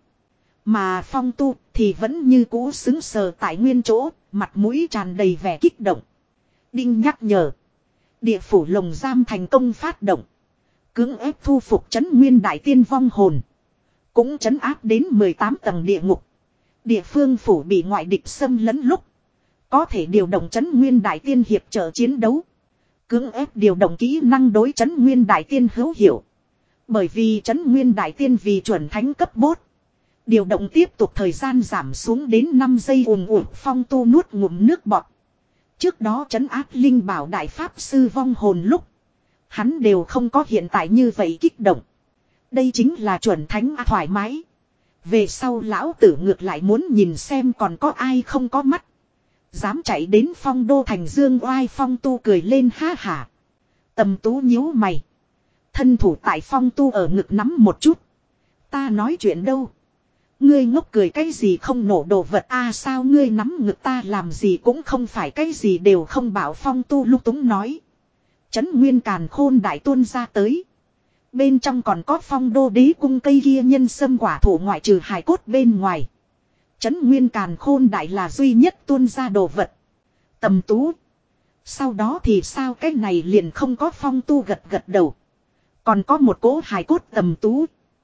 Mà Phong Tu thì vẫn như cũ xứng sờ tại nguyên chỗ, mặt mũi tràn đầy vẻ kích động. Đinh nhắc nhở. Địa phủ lồng giam thành công phát động. Cưỡng ép thu phục Trấn Nguyên Đại Tiên vong hồn. Cũng trấn áp đến mười tám tầng địa ngục. Địa phương phủ bị ngoại địch xâm lấn lúc. Có thể điều động Trấn Nguyên Đại Tiên hiệp trợ chiến đấu. Cưỡng ép điều động kỹ năng đối Trấn Nguyên Đại Tiên hữu hiệu. Bởi vì Trấn Nguyên Đại Tiên vì chuẩn thánh cấp bốt. Điều động tiếp tục thời gian giảm xuống đến năm giây. Ùm ùm. Phong Tu nuốt ngụm nước bọt. Trước đó trấn áp linh bảo đại pháp sư vong hồn lúc. Hắn đều không có hiện tại như vậy kích động. Đây chính là chuẩn thánh thoải mái. Về sau lão tử ngược lại muốn nhìn xem còn có ai không có mắt. Dám chạy đến Phong Đô thành dương oai. Phong Tu cười lên ha hả. Tầm Tú nhíu mày. Thân thủ tại Phong Tu ở ngực nắm một chút. Ta nói chuyện đâu. Ngươi ngốc cười cái gì không nổ đồ vật a à, sao ngươi nắm ngực ta làm gì cũng không phải cái gì đều không bảo. Phong Tu lúc túng nói. Trấn Nguyên Càn Khôn đại tuôn ra tới. Bên trong còn có Phong Đô đế cung cây kia nhân sâm quả thụ ngoại trừ hài cốt bên ngoài. Trấn Nguyên Càn Khôn đại là duy nhất tuôn ra đồ vật. Tầm Tú. Sau đó thì sao cái này liền không có. Phong Tu gật gật đầu. Còn có một cỗ hài cốt. Tầm Tú.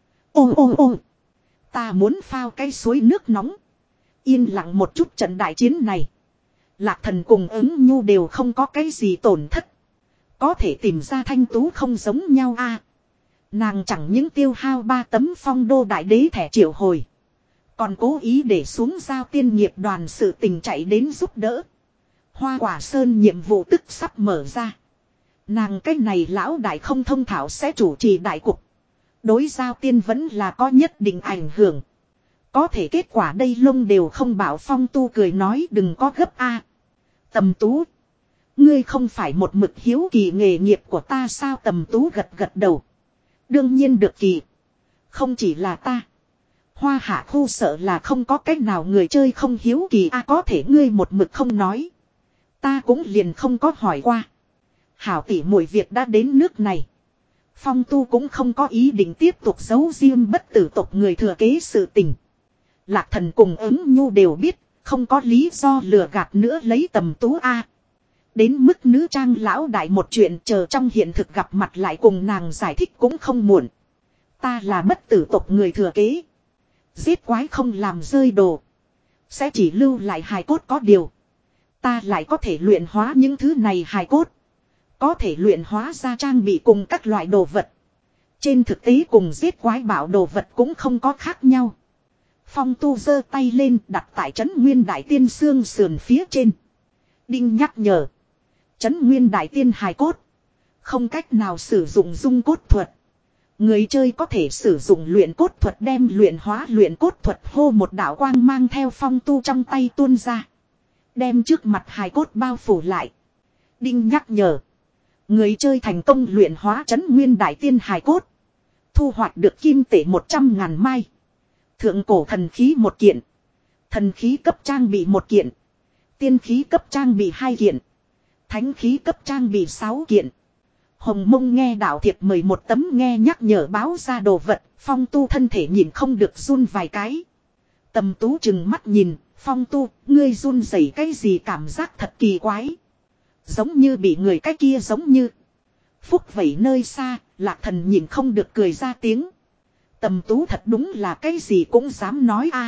Ô ô ô. Ta muốn phao cái suối nước nóng. Yên lặng một chút trận đại chiến này. Lạc Thần cùng Ứng Nhu đều không có cái gì tổn thất. Có thể tìm ra Thanh Tú không giống nhau a. Nàng chẳng những tiêu hao ba tấm Phong Đô đại đế thẻ triệu hồi. Còn cố ý để xuống giao tiên nghiệp đoàn sự tình chạy đến giúp đỡ. Hoa Quả Sơn nhiệm vụ tức sắp mở ra. Nàng cái này lão đại không thông thạo sẽ chủ trì đại cục. Đối giao tiên vẫn là có nhất định ảnh hưởng. Có thể kết quả đây lông đều không bảo. Phong Tu cười nói đừng có gấp a. Tầm Tú. Ngươi không phải một mực hiếu kỳ nghề nghiệp của ta sao. Tầm Tú gật gật đầu. Đương nhiên được kỳ. Không chỉ là ta. Hoa Hạ khu sợ là không có cách nào người chơi không hiếu kỳ a. Có thể ngươi một mực không nói. Ta cũng liền không có hỏi qua. Hảo tỷ muội việc đã đến nước này. Phong Tu cũng không có ý định tiếp tục giấu riêng bất tử tộc người thừa kế sự tình. Lạc Thần cùng Ứng Nhu đều biết. Không có lý do lừa gạt nữa lấy Tầm Tú a. Đến mức nữ trang lão đại một chuyện chờ trong hiện thực gặp mặt lại cùng nàng giải thích cũng không muộn. Ta là bất tử tộc người thừa kế. Giết quái không làm rơi đồ. Sẽ chỉ lưu lại hài cốt có điều. Ta lại có thể luyện hóa những thứ này hài cốt. Có thể luyện hóa ra trang bị cùng các loại đồ vật. Trên thực tế cùng giết quái bảo đồ vật cũng không có khác nhau. Phong Tu giơ tay lên đặt tại Trấn Nguyên Đại Tiên xương sườn phía trên. Đinh nhắc nhở. Trấn Nguyên Đại Tiên hài cốt. Không cách nào sử dụng dung cốt thuật. Người chơi có thể sử dụng luyện cốt thuật đem luyện hóa luyện cốt thuật hô một đạo quang mang theo Phong Tu trong tay tuôn ra. Đem trước mặt hài cốt bao phủ lại. Đinh nhắc nhở. Người chơi thành công luyện hóa Trấn Nguyên Đại Tiên hài cốt. Thu hoạch được kim tệ một trăm ngàn mai. Thượng cổ thần khí một kiện. Thần khí cấp trang bị một kiện. Tiên khí cấp trang bị hai kiện. Thánh khí cấp trang bị sáu kiện. Hồng Mông nghe đạo thiệp mời một tấm nghe nhắc nhở báo ra đồ vật. Phong Tu thân thể nhìn không được run vài cái. Tầm Tú chừng mắt nhìn. Phong Tu, ngươi run rẩy cái gì cảm giác thật kỳ quái. Giống như bị người cái kia giống như. Phúc vẩy nơi xa, Lạc Thần nhìn không được cười ra tiếng. Tầm Tú thật đúng là cái gì cũng dám nói a.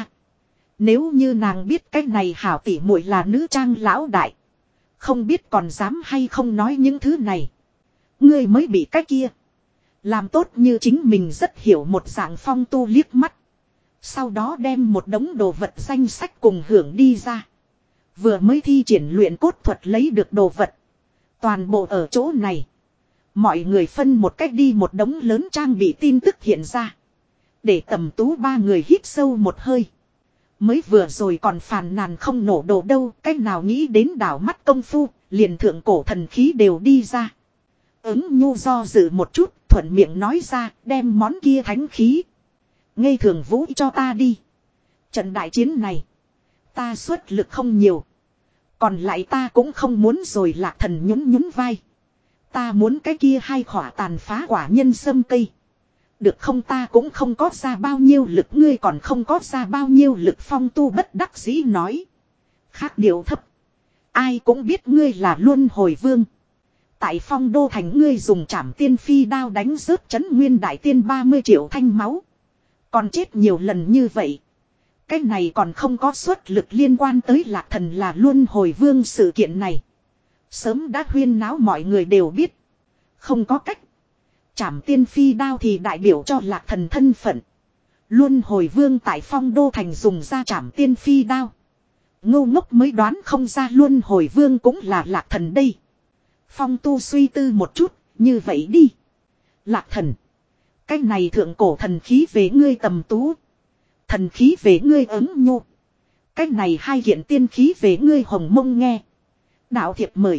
Nếu như nàng biết cái này hảo tỷ muội là nữ trang lão đại. Không biết còn dám hay không nói những thứ này. Ngươi mới bị cái kia. Làm tốt như chính mình rất hiểu một dạng. Phong Tu liếc mắt. Sau đó đem một đống đồ vật danh sách cùng hưởng đi ra. Vừa mới thi triển luyện cốt thuật lấy được đồ vật. Toàn bộ ở chỗ này. Mọi người phân một cách đi một đống lớn trang bị tin tức hiện ra. Để Tầm Tú ba người hít sâu một hơi. Mới vừa rồi còn phàn nàn không nổ đồ đâu. Cách nào nghĩ đến đảo mắt công phu. Liền thượng cổ thần khí đều đi ra. Ứng Nhu do dự một chút. Thuận miệng nói ra đem món kia thánh khí. Ngây thường vũ cho ta đi. Trận đại chiến này. Ta xuất lực không nhiều. Còn lại ta cũng không muốn rồi. Lạc Thần nhún nhún vai. Ta muốn cái kia hai khỏa tàn phá quả nhân sâm cây. Được không ta cũng không có ra bao nhiêu lực. Ngươi còn không có ra bao nhiêu lực. Phong Tu bất đắc dĩ nói. Khác điều thấp. Ai cũng biết ngươi là luân hồi vương. Tại Phong Đô thành ngươi dùng trảm tiên phi đao đánh rớt Trấn Nguyên Đại Tiên ba mươi triệu thanh máu. Còn chết nhiều lần như vậy. Cái này còn không có suất lực liên quan tới Lạc Thần là luân hồi vương sự kiện này. Sớm đã huyên náo mọi người đều biết. Không có cách. Trảm tiên phi đao thì đại biểu cho Lạc Thần thân phận. Luân hồi vương tại Phong Đô thành dùng ra trảm tiên phi đao. Ngô ngốc mới đoán không ra luân hồi vương cũng là Lạc Thần đây. Phong Tu suy tư một chút, như vậy đi. Lạc Thần. Cái này thượng cổ thần khí về ngươi Tầm Tú. Thần khí về ngươi Ứng Nhu. Cách này hai kiện tiên khí về ngươi Hồng Mông nghe. Đạo thiệp mời.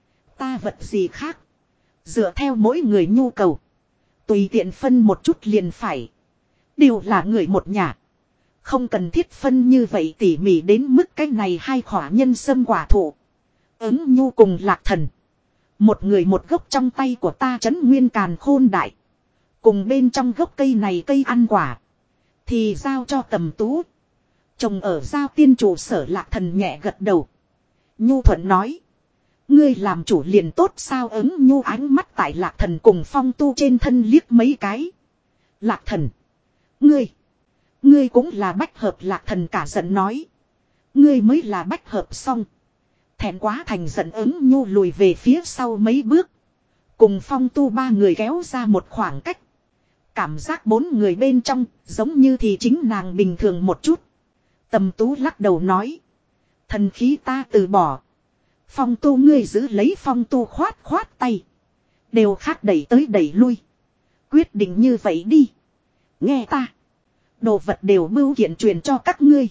Ta vật gì khác. Dựa theo mỗi người nhu cầu. Tùy tiện phân một chút liền phải. Đều là người một nhà. Không cần thiết phân như vậy tỉ mỉ đến mức cách này hai khỏa nhân sâm quả thụ. Ứng nhu cùng lạc thần. Một người một gốc trong tay của ta trấn nguyên càn khôn đại. Cùng bên trong gốc cây này cây ăn quả. Thì giao cho Tầm Tú. Trồng ở giao tiên trụ sở lạc thần nhẹ gật đầu. Nhu thuận nói. Ngươi làm chủ liền tốt sao ứng nhu ánh mắt tại lạc thần cùng phong tu trên thân liếc mấy cái. Lạc thần. Ngươi. Ngươi cũng là bách hợp lạc thần cả giận nói. Ngươi mới là bách hợp xong. Thẹn quá thành giận ứng nhu lùi về phía sau mấy bước. Cùng phong tu ba người kéo ra một khoảng cách. Cảm giác bốn người bên trong giống như thì chính nàng bình thường một chút. Tầm Tú lắc đầu nói. Thần khí ta từ bỏ. Phong tu ngươi giữ lấy phong tu khoát khoát tay. Đều khác đẩy tới đẩy lui. Quyết định như vậy đi. Nghe ta. Đồ vật đều bưu kiện truyền cho các ngươi.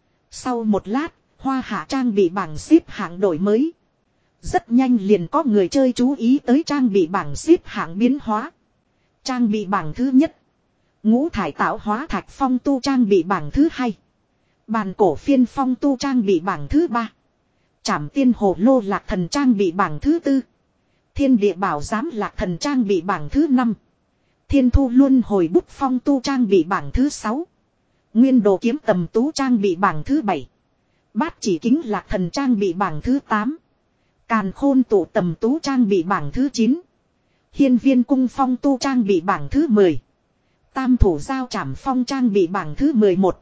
Sau một lát, Hoa Hạ trang bị bảng xếp hạng đổi mới. Rất nhanh liền có người chơi chú ý tới trang bị bảng xếp hạng biến hóa. Trang bị bảng thứ nhất. Ngũ thải tạo hóa thạch phong tu trang bị bảng thứ hai. Bàn cổ phiên phong tu trang bị bảng thứ ba. Trảm tiên hồ lô lạc thần trang bị bảng thứ tư. Thiên địa bảo giám lạc thần trang bị bảng thứ năm. Thiên thu luân hồi bút phong tu trang bị bảng thứ sáu. Nguyên đồ kiếm Tầm Tú trang bị bảng thứ bảy. Bát chỉ kính lạc thần trang bị bảng thứ tám. Càn khôn tụ Tầm Tú trang bị bảng thứ chín. Hiên viên cung phong tu trang bị bảng thứ mười. Tam thủ giao trảm phong trang bị bảng thứ mười một.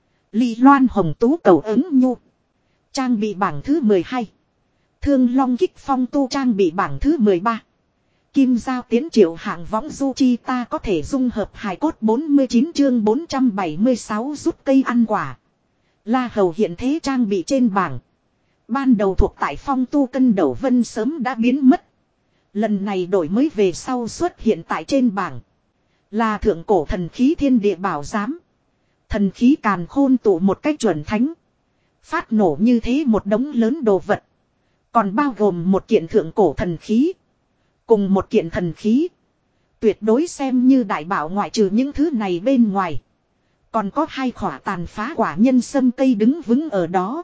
Ly loan hồng tú cầu ứng nhu. Trang bị bảng thứ mười hai. Thương long kích phong tu trang bị bảng thứ mười ba. Kim giao tiến triệu hạng võng du chi ta có thể dung hợp hài cốt bốn mươi chín chương bốn trăm bảy mươi sáu rút cây ăn quả. La hầu hiện thế trang bị trên bảng. Ban đầu thuộc tại phong tu cân đầu vân sớm đã biến mất. Lần này đổi mới về sau xuất hiện tại trên bảng. Là thượng cổ thần khí thiên địa bảo giám. Thần khí càn khôn tụ một cách chuẩn thánh. Phát nổ như thế một đống lớn đồ vật. Còn bao gồm một kiện thượng cổ thần khí. Cùng một kiện thần khí. Tuyệt đối xem như đại bảo ngoại trừ những thứ này bên ngoài. Còn có hai khỏa tàn phá quả nhân sâm cây đứng vững ở đó.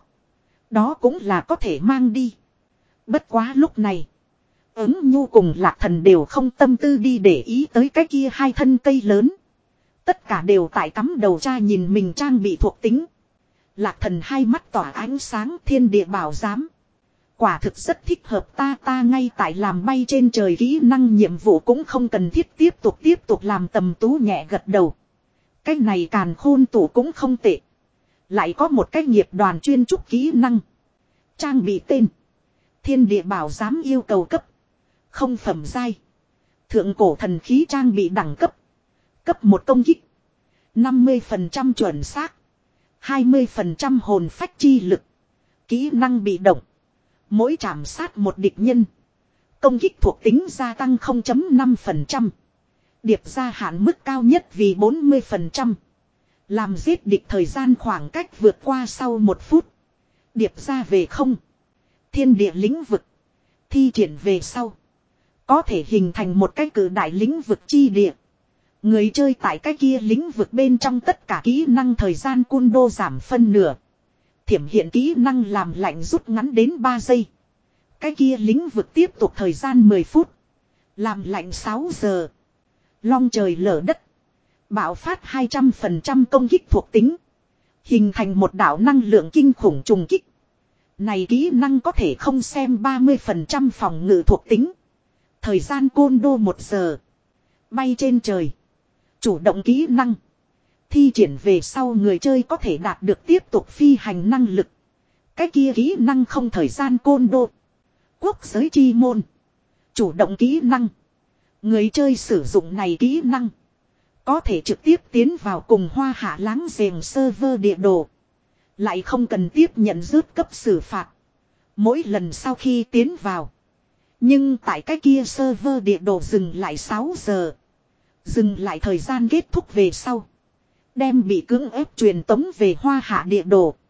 Đó cũng là có thể mang đi. Bất quá lúc này. Ứng nhu cùng lạc thần đều không tâm tư đi để ý tới cái kia hai thân cây lớn. Tất cả đều tại cắm đầu tra nhìn mình trang bị thuộc tính. Lạc thần hai mắt tỏa ánh sáng thiên địa bảo giám. Quả thực rất thích hợp ta ta ngay tại làm bay trên trời kỹ năng nhiệm vụ cũng không cần thiết tiếp tục tiếp tục làm Tầm Tú nhẹ gật đầu. Cái này càn khôn tụ cũng không tệ. Lại có một cái nghiệp đoàn chuyên trúc kỹ năng. Trang bị tên. Thiên địa bảo giám yêu cầu cấp. Không phẩm giai. Thượng cổ thần khí trang bị đẳng cấp. Cấp một công kích. năm mươi phần trăm chuẩn xác. hai mươi phần trăm hồn phách chi lực. Kỹ năng bị động. Mỗi chạm sát một địch nhân. Công kích thuộc tính gia tăng không phẩy năm phần trăm. Điệp gia hạn mức cao nhất vì bốn mươi phần trăm. Làm giết địch thời gian khoảng cách vượt qua sau một phút. Điệp gia về không. Thiên địa lĩnh vực. Thi triển về sau. Có thể hình thành một cái cử đại lĩnh vực chi địa. Người chơi tại cái kia lĩnh vực bên trong tất cả kỹ năng thời gian cun đô giảm phân nửa. Thiểm hiện kỹ năng làm lạnh rút ngắn đến ba giây. Cái kia lĩnh vực tiếp tục thời gian mười phút. Làm lạnh sáu giờ. Long trời lở đất. Bạo phát hai trăm phần trăm công kích thuộc tính. Hình thành một đạo năng lượng kinh khủng trùng kích. Này kỹ năng có thể không xem ba mươi phần trăm phòng ngự thuộc tính. Thời gian côn đô một giờ. Bay trên trời. Chủ động kỹ năng. Thi triển về sau người chơi có thể đạt được tiếp tục phi hành năng lực. Cái kia kỹ năng không thời gian côn đô. Quốc giới chi môn. Chủ động kỹ năng. Người chơi sử dụng này kỹ năng. Có thể trực tiếp tiến vào cùng Hoa Hạ láng giềng server địa đồ. Lại không cần tiếp nhận rớt cấp xử phạt. Mỗi lần sau khi tiến vào. Nhưng tại cái kia server địa đồ dừng lại sáu giờ. Dừng lại thời gian kết thúc về sau. Đem bị cưỡng ép truyền tống về Hoa Hạ địa đồ.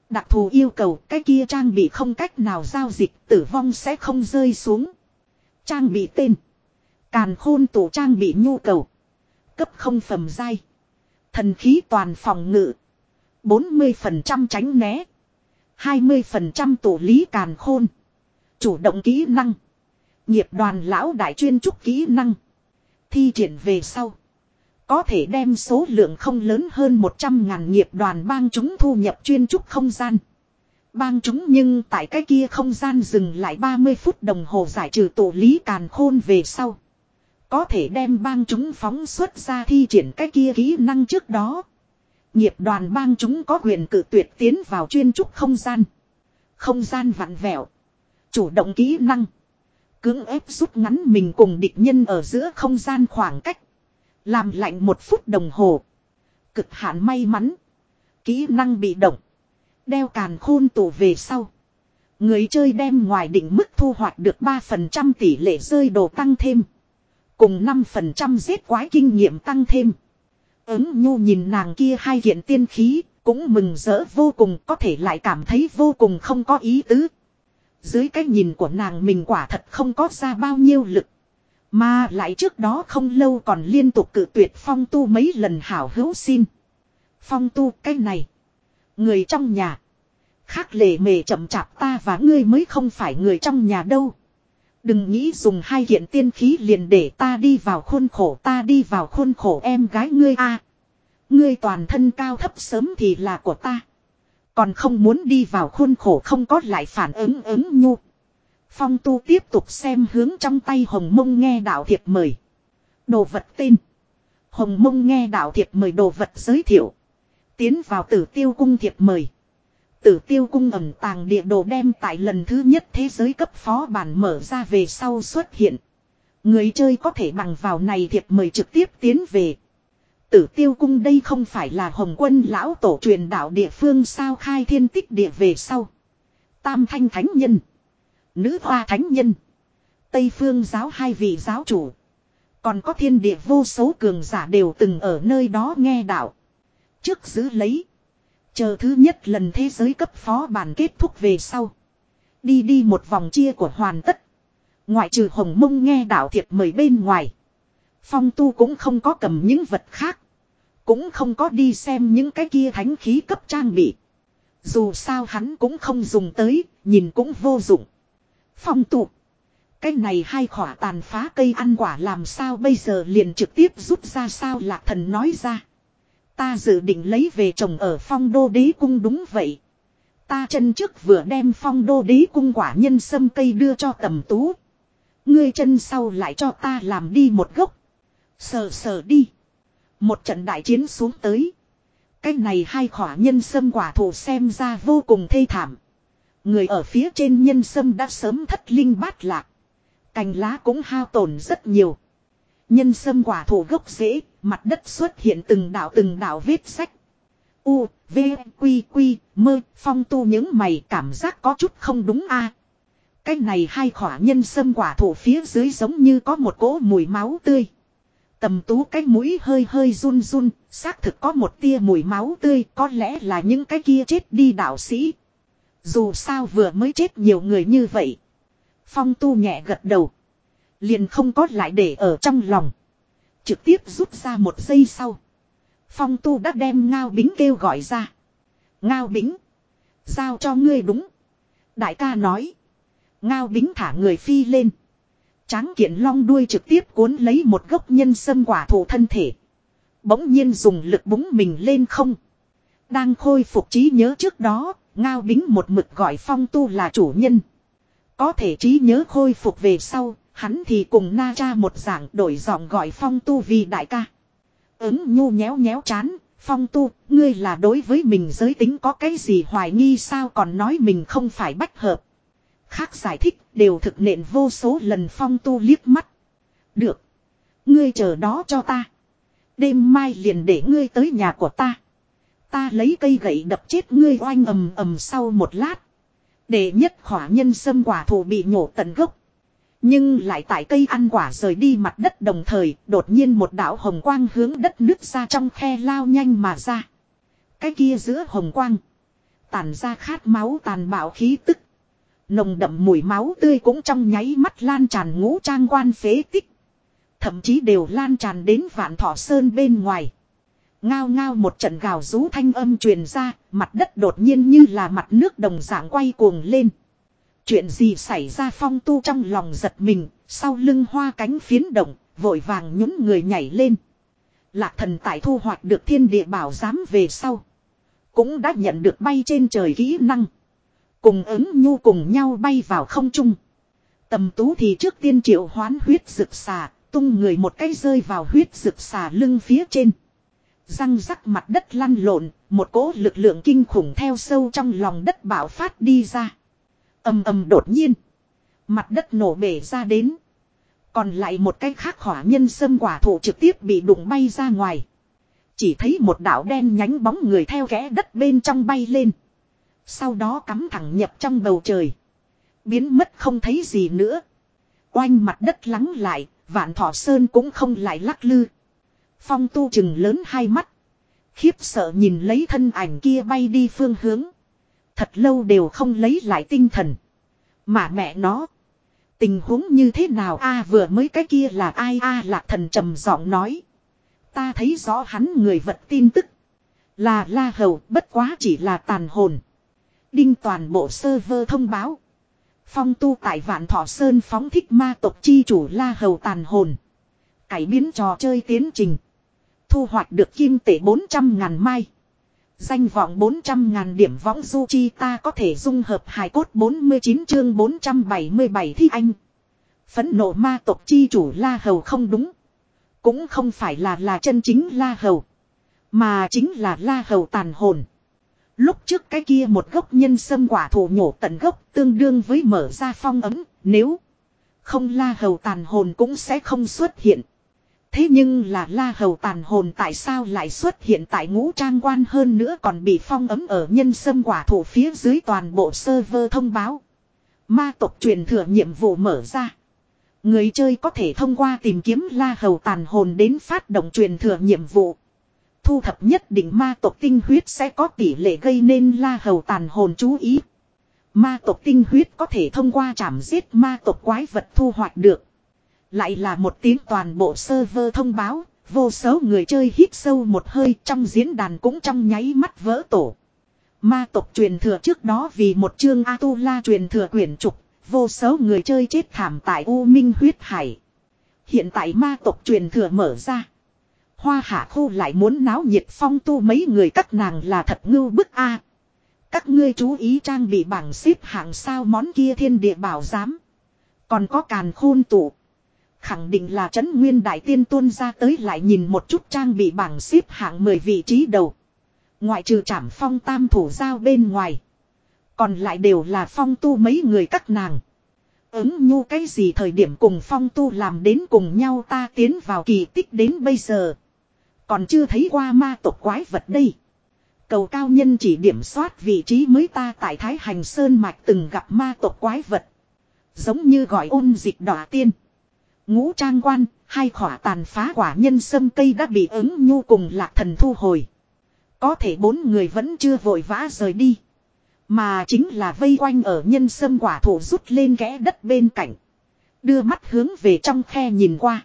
Đặc thù yêu cầu cái kia trang bị không cách nào giao dịch, tử vong sẽ không rơi xuống. Trang bị tên. Càn khôn tủ trang bị nhu cầu. Cấp không phẩm giai. Thần khí toàn phòng ngự. bốn mươi phần trăm tránh né. hai mươi phần trăm tụ lý càn khôn. Chủ động kỹ năng. Nghiệp đoàn lão đại chuyên trúc kỹ năng. Thi triển về sau. Có thể đem số lượng không lớn hơn một trăm ngàn nghiệp đoàn bang chúng thu nhập chuyên trúc không gian. Bang chúng nhưng tại cái kia không gian dừng lại ba mươi phút đồng hồ giải trừ tụ lý càn khôn về sau. Có thể đem bang chúng phóng xuất ra thi triển cái kia kỹ năng trước đó. Nghiệp đoàn bang chúng có quyền cự tuyệt tiến vào chuyên trúc không gian. Không gian vặn vẹo. Chủ động kỹ năng. Cưỡng ép rút ngắn mình cùng địch nhân ở giữa không gian khoảng cách. Làm lạnh một phút đồng hồ. Cực hạn may mắn. Kỹ năng bị động. Đeo càn khôn tủ về sau. Người chơi đem ngoài định mức thu hoạch được ba phần trăm tỷ lệ rơi đồ tăng thêm. Cùng năm phần trăm giết quái kinh nghiệm tăng thêm. Ứng nhu nhìn nàng kia hai kiện tiên khí. Cũng mừng rỡ vô cùng, có thể lại cảm thấy vô cùng không có ý tứ. Dưới cái nhìn của nàng mình quả thật không có ra bao nhiêu lực. Mà lại trước đó không lâu còn liên tục cự tuyệt Phong Tu mấy lần hảo hữu xin. Phong Tu cái này. Người trong nhà. Khác lề mề chậm chạp, ta và ngươi mới không phải người trong nhà đâu. Đừng nghĩ dùng hai kiện tiên khí liền để ta đi vào khuôn khổ, ta đi vào khuôn khổ em gái ngươi a. Ngươi toàn thân cao thấp sớm thì là của ta. Còn không muốn đi vào khuôn khổ, không có lại phản ứng ứng nhu. Phong Tu tiếp tục xem hướng trong tay Hồng Mông nghe đạo thiệp mời. Đồ vật tên. Hồng Mông nghe đạo thiệp mời đồ vật giới thiệu. Tiến vào Tử Tiêu cung thiệp mời. Tử Tiêu cung ẩn tàng địa đồ đem tại lần thứ nhất thế giới cấp phó bản mở ra về sau xuất hiện. Người chơi có thể bằng vào này thiệp mời trực tiếp tiến về. Tử Tiêu cung đây không phải là Hồng Quân lão tổ truyền đạo địa phương sao, khai thiên tích địa về sau. Tam Thanh Thánh Nhân. Nữ Hoa Thánh Nhân. Tây Phương giáo hai vị giáo chủ. Còn có thiên địa vô số cường giả đều từng ở nơi đó nghe đạo. Trước giữ lấy. Chờ thứ nhất lần thế giới cấp phó bản kết thúc về sau. Đi đi một vòng chia của hoàn tất. Ngoại trừ Hồng Mông nghe đạo thiệp mời bên ngoài. Phong Tu cũng không có cầm những vật khác. Cũng không có đi xem những cái kia thánh khí cấp trang bị. Dù sao hắn cũng không dùng tới, nhìn cũng vô dụng. Phong Tu. Cái này hai khỏa tàn phá cây ăn quả làm sao bây giờ liền trực tiếp rút ra sao, Lạc Thần nói ra. Ta dự định lấy về trồng ở Phong Đô Đế Cung, đúng vậy. Ta chân trước vừa đem Phong Đô Đế Cung quả nhân sâm cây đưa cho Tầm Tú. Ngươi chân sau lại cho ta làm đi một gốc. Sờ sờ đi. Một trận đại chiến xuống tới. Cái này hai khỏa nhân sâm quả thụ xem ra vô cùng thê thảm. Người ở phía trên nhân sâm đã sớm thất linh bát lạc. Cành lá cũng hao tổn rất nhiều. Nhân sâm quả thụ gốc rễ, mặt đất xuất hiện từng đạo từng đạo vết sách. U, V, Quy, Quy, Mơ, Phong Tu những mày cảm giác có chút không đúng a. Cái này hai khỏa nhân sâm quả thụ phía dưới giống như có một cỗ mùi máu tươi. Tầm Tú cái mũi hơi hơi run run, xác thực có một tia mùi máu tươi, có lẽ là những cái kia chết đi đạo sĩ. Dù sao vừa mới chết nhiều người như vậy. Phong Tu nhẹ gật đầu. Liền không có lại để ở trong lòng. Trực tiếp rút ra một giây sau. Phong Tu đã đem Ngao Bính kêu gọi ra. Ngao Bính. Giao cho ngươi đúng. Đại ca nói. Ngao Bính thả người phi lên. Tráng kiện long đuôi trực tiếp cuốn lấy một gốc nhân sâm quả thụ thân thể. Bỗng nhiên dùng lực búng mình lên không. Đang khôi phục trí nhớ trước đó, Ngao Bính một mực gọi Phong Tu là chủ nhân. Có thể trí nhớ khôi phục về sau, hắn thì cùng Na Cha một dạng đổi giọng gọi Phong Tu vì đại ca. Ứng nhu nhéo nhéo chán, Phong Tu, ngươi là đối với mình giới tính có cái gì hoài nghi sao, còn nói mình không phải bách hợp. Khác giải thích đều thực nện vô số lần. Phong Tu liếc mắt. Được. Ngươi chờ đó cho ta. Đêm mai liền để ngươi tới nhà của ta. Ta lấy cây gậy đập chết ngươi oanh ầm ầm. Sau một lát. Để nhất khỏa nhân sâm quả thụ bị nhổ tận gốc. Nhưng lại tại cây ăn quả rời đi mặt đất đồng thời, đột nhiên một đạo hồng quang hướng đất nứt ra trong khe lao nhanh mà ra. Cái kia giữa hồng quang. Tản ra khát máu tàn bạo khí tức. Nồng đậm mùi máu tươi cũng trong nháy mắt lan tràn ngũ trang quan phế tích. Thậm chí đều lan tràn đến Vạn Thọ Sơn bên ngoài. Ngao ngao một trận gào rú thanh âm truyền ra, mặt đất đột nhiên như là mặt nước đồng dạng quay cuồng lên. Chuyện gì xảy ra? Phong Tu trong lòng giật mình, sau lưng hoa cánh phiến động, vội vàng nhún người nhảy lên. Lạc Thần tại thu hoạch được thiên địa bảo giám về sau, cũng đã nhận được bay trên trời kỹ năng. Cùng ứng nhu cùng nhau bay vào không trung. Tầm Tú thì trước tiên triệu hoán huyết rực xà, tung người một cái rơi vào huyết rực xà lưng phía trên. Răng rắc mặt đất lăn lộn, một cỗ lực lượng kinh khủng theo sâu trong lòng đất bạo phát đi ra. Ầm ầm đột nhiên, mặt đất nổ bể ra đến. Còn lại một cái khác hỏa nhân sâm quả thụ trực tiếp bị đụng bay ra ngoài. Chỉ thấy một đạo đen nhánh bóng người theo kẽ đất bên trong bay lên. Sau đó cắm thẳng nhập trong bầu trời. Biến mất không thấy gì nữa. Oanh mặt đất lắng lại, Vạn Thọ Sơn cũng không lại lắc lư. Phong Tu chừng lớn hai mắt. Khiếp sợ nhìn lấy thân ảnh kia bay đi phương hướng. Thật lâu đều không lấy lại tinh thần. Mà mẹ nó. Tình huống như thế nào a? Vừa mới cái kia là ai a? Lạc Thần trầm giọng nói. Ta thấy rõ hắn người vật tin tức. Là La Hầu, bất quá chỉ là tàn hồn. Đinh toàn bộ server thông báo. Phong Tu tại Vạn Thọ Sơn phóng thích ma tộc chi chủ La Hầu tàn hồn. Cải biến trò chơi tiến trình. Thu hoạch được kim tệ bốn trăm ngàn mai. Danh vọng bốn trăm ngàn điểm võng du chi ta có thể dung hợp hài cốt bốn mươi chín chương bốn trăm bảy mươi bảy thi anh. Phẫn nộ ma tộc chi chủ La Hầu không đúng. Cũng không phải là là chân chính La Hầu. Mà chính là La Hầu tàn hồn. Lúc trước cái kia một gốc nhân sâm quả thụ nhổ tận gốc tương đương với mở ra phong ấm. Nếu không La Hầu tàn hồn cũng sẽ không xuất hiện. Thế nhưng là La Hầu tàn hồn tại sao lại xuất hiện tại ngũ trang quan, hơn nữa còn bị phong ấm ở nhân sâm quả thụ phía dưới. Toàn bộ server thông báo. Ma tộc truyền thừa nhiệm vụ mở ra. Người chơi có thể thông qua tìm kiếm La Hầu tàn hồn đến phát động truyền thừa nhiệm vụ. Thu thập nhất định ma tộc tinh huyết sẽ có tỷ lệ gây nên La Hầu tàn hồn chú ý. Ma tộc tinh huyết có thể thông qua chảm giết ma tộc quái vật thu hoạch được. Lại là một tiếng toàn bộ server thông báo, vô số người chơi hít sâu một hơi, trong diễn đàn cũng trong nháy mắt vỡ tổ. Ma tộc truyền thừa trước đó vì một chương Atula truyền thừa quyển trục, vô số người chơi chết thảm tại U Minh huyết hải. Hiện tại ma tộc truyền thừa mở ra. Hoa Hạ khu lại muốn náo nhiệt. Phong Tu mấy người các nàng là thật ngưu bức a. Các ngươi chú ý trang bị bảng xếp hạng sao, món kia thiên địa bảo giám. Còn có càn khôn tụ. Khẳng định là trấn nguyên đại tiên tuôn ra tới, lại nhìn một chút trang bị bảng xếp hạng mười vị trí đầu. Ngoại trừ Trảm Phong tam thủ giao bên ngoài. Còn lại đều là Phong Tu mấy người các nàng. Ứng nhu cái gì thời điểm cùng Phong Tu làm đến cùng nhau, ta tiến vào kỳ tích đến bây giờ. Còn chưa thấy qua ma tộc quái vật đây. Cầu cao nhân chỉ điểm soát vị trí mới, ta tại Thái Hành Sơn Mạch từng gặp ma tộc quái vật. Giống như gọi ôn dịch đỏ tiên. Ngũ trang quan, hai khỏa tàn phá quả nhân sâm cây đã bị ứng nhu cùng Lạc Thần thu hồi. Có thể bốn người vẫn chưa vội vã rời đi. Mà chính là vây quanh ở nhân sâm quả thụ rút lên kẽ đất bên cạnh. Đưa mắt hướng về trong khe nhìn qua.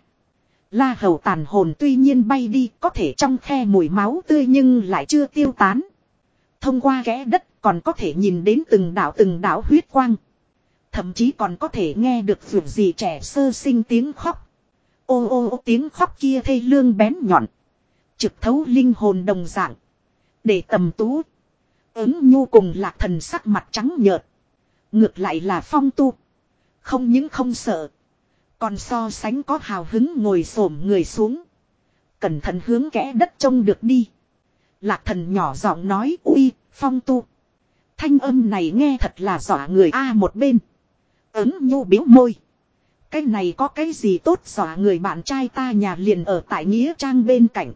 La Hầu tàn hồn tuy nhiên bay đi, có thể trong khe mùi máu tươi nhưng lại chưa tiêu tán. Thông qua kẽ đất còn có thể nhìn đến từng đảo từng đảo huyết quang. Thậm chí còn có thể nghe được vượt gì trẻ sơ sinh tiếng khóc. Ô ô ô, tiếng khóc kia thê lương bén nhọn. Trực thấu linh hồn đồng dạng. Để Tầm Tú, Ứng nhu cùng Lạc Thần sắc mặt trắng nhợt. Ngược lại là Phong Tu, không những không sợ, còn so sánh có hào hứng, ngồi xổm người xuống. Cẩn thận hướng kẽ đất trông được đi. Lạc Thần nhỏ giọng nói, uy, Phong Tu. Thanh âm này nghe thật là dọa người a. Một bên Ứng nhu biếu môi. Cái này có cái gì tốt dọa người, bạn trai ta nhà liền ở tại Nghĩa Trang bên cạnh.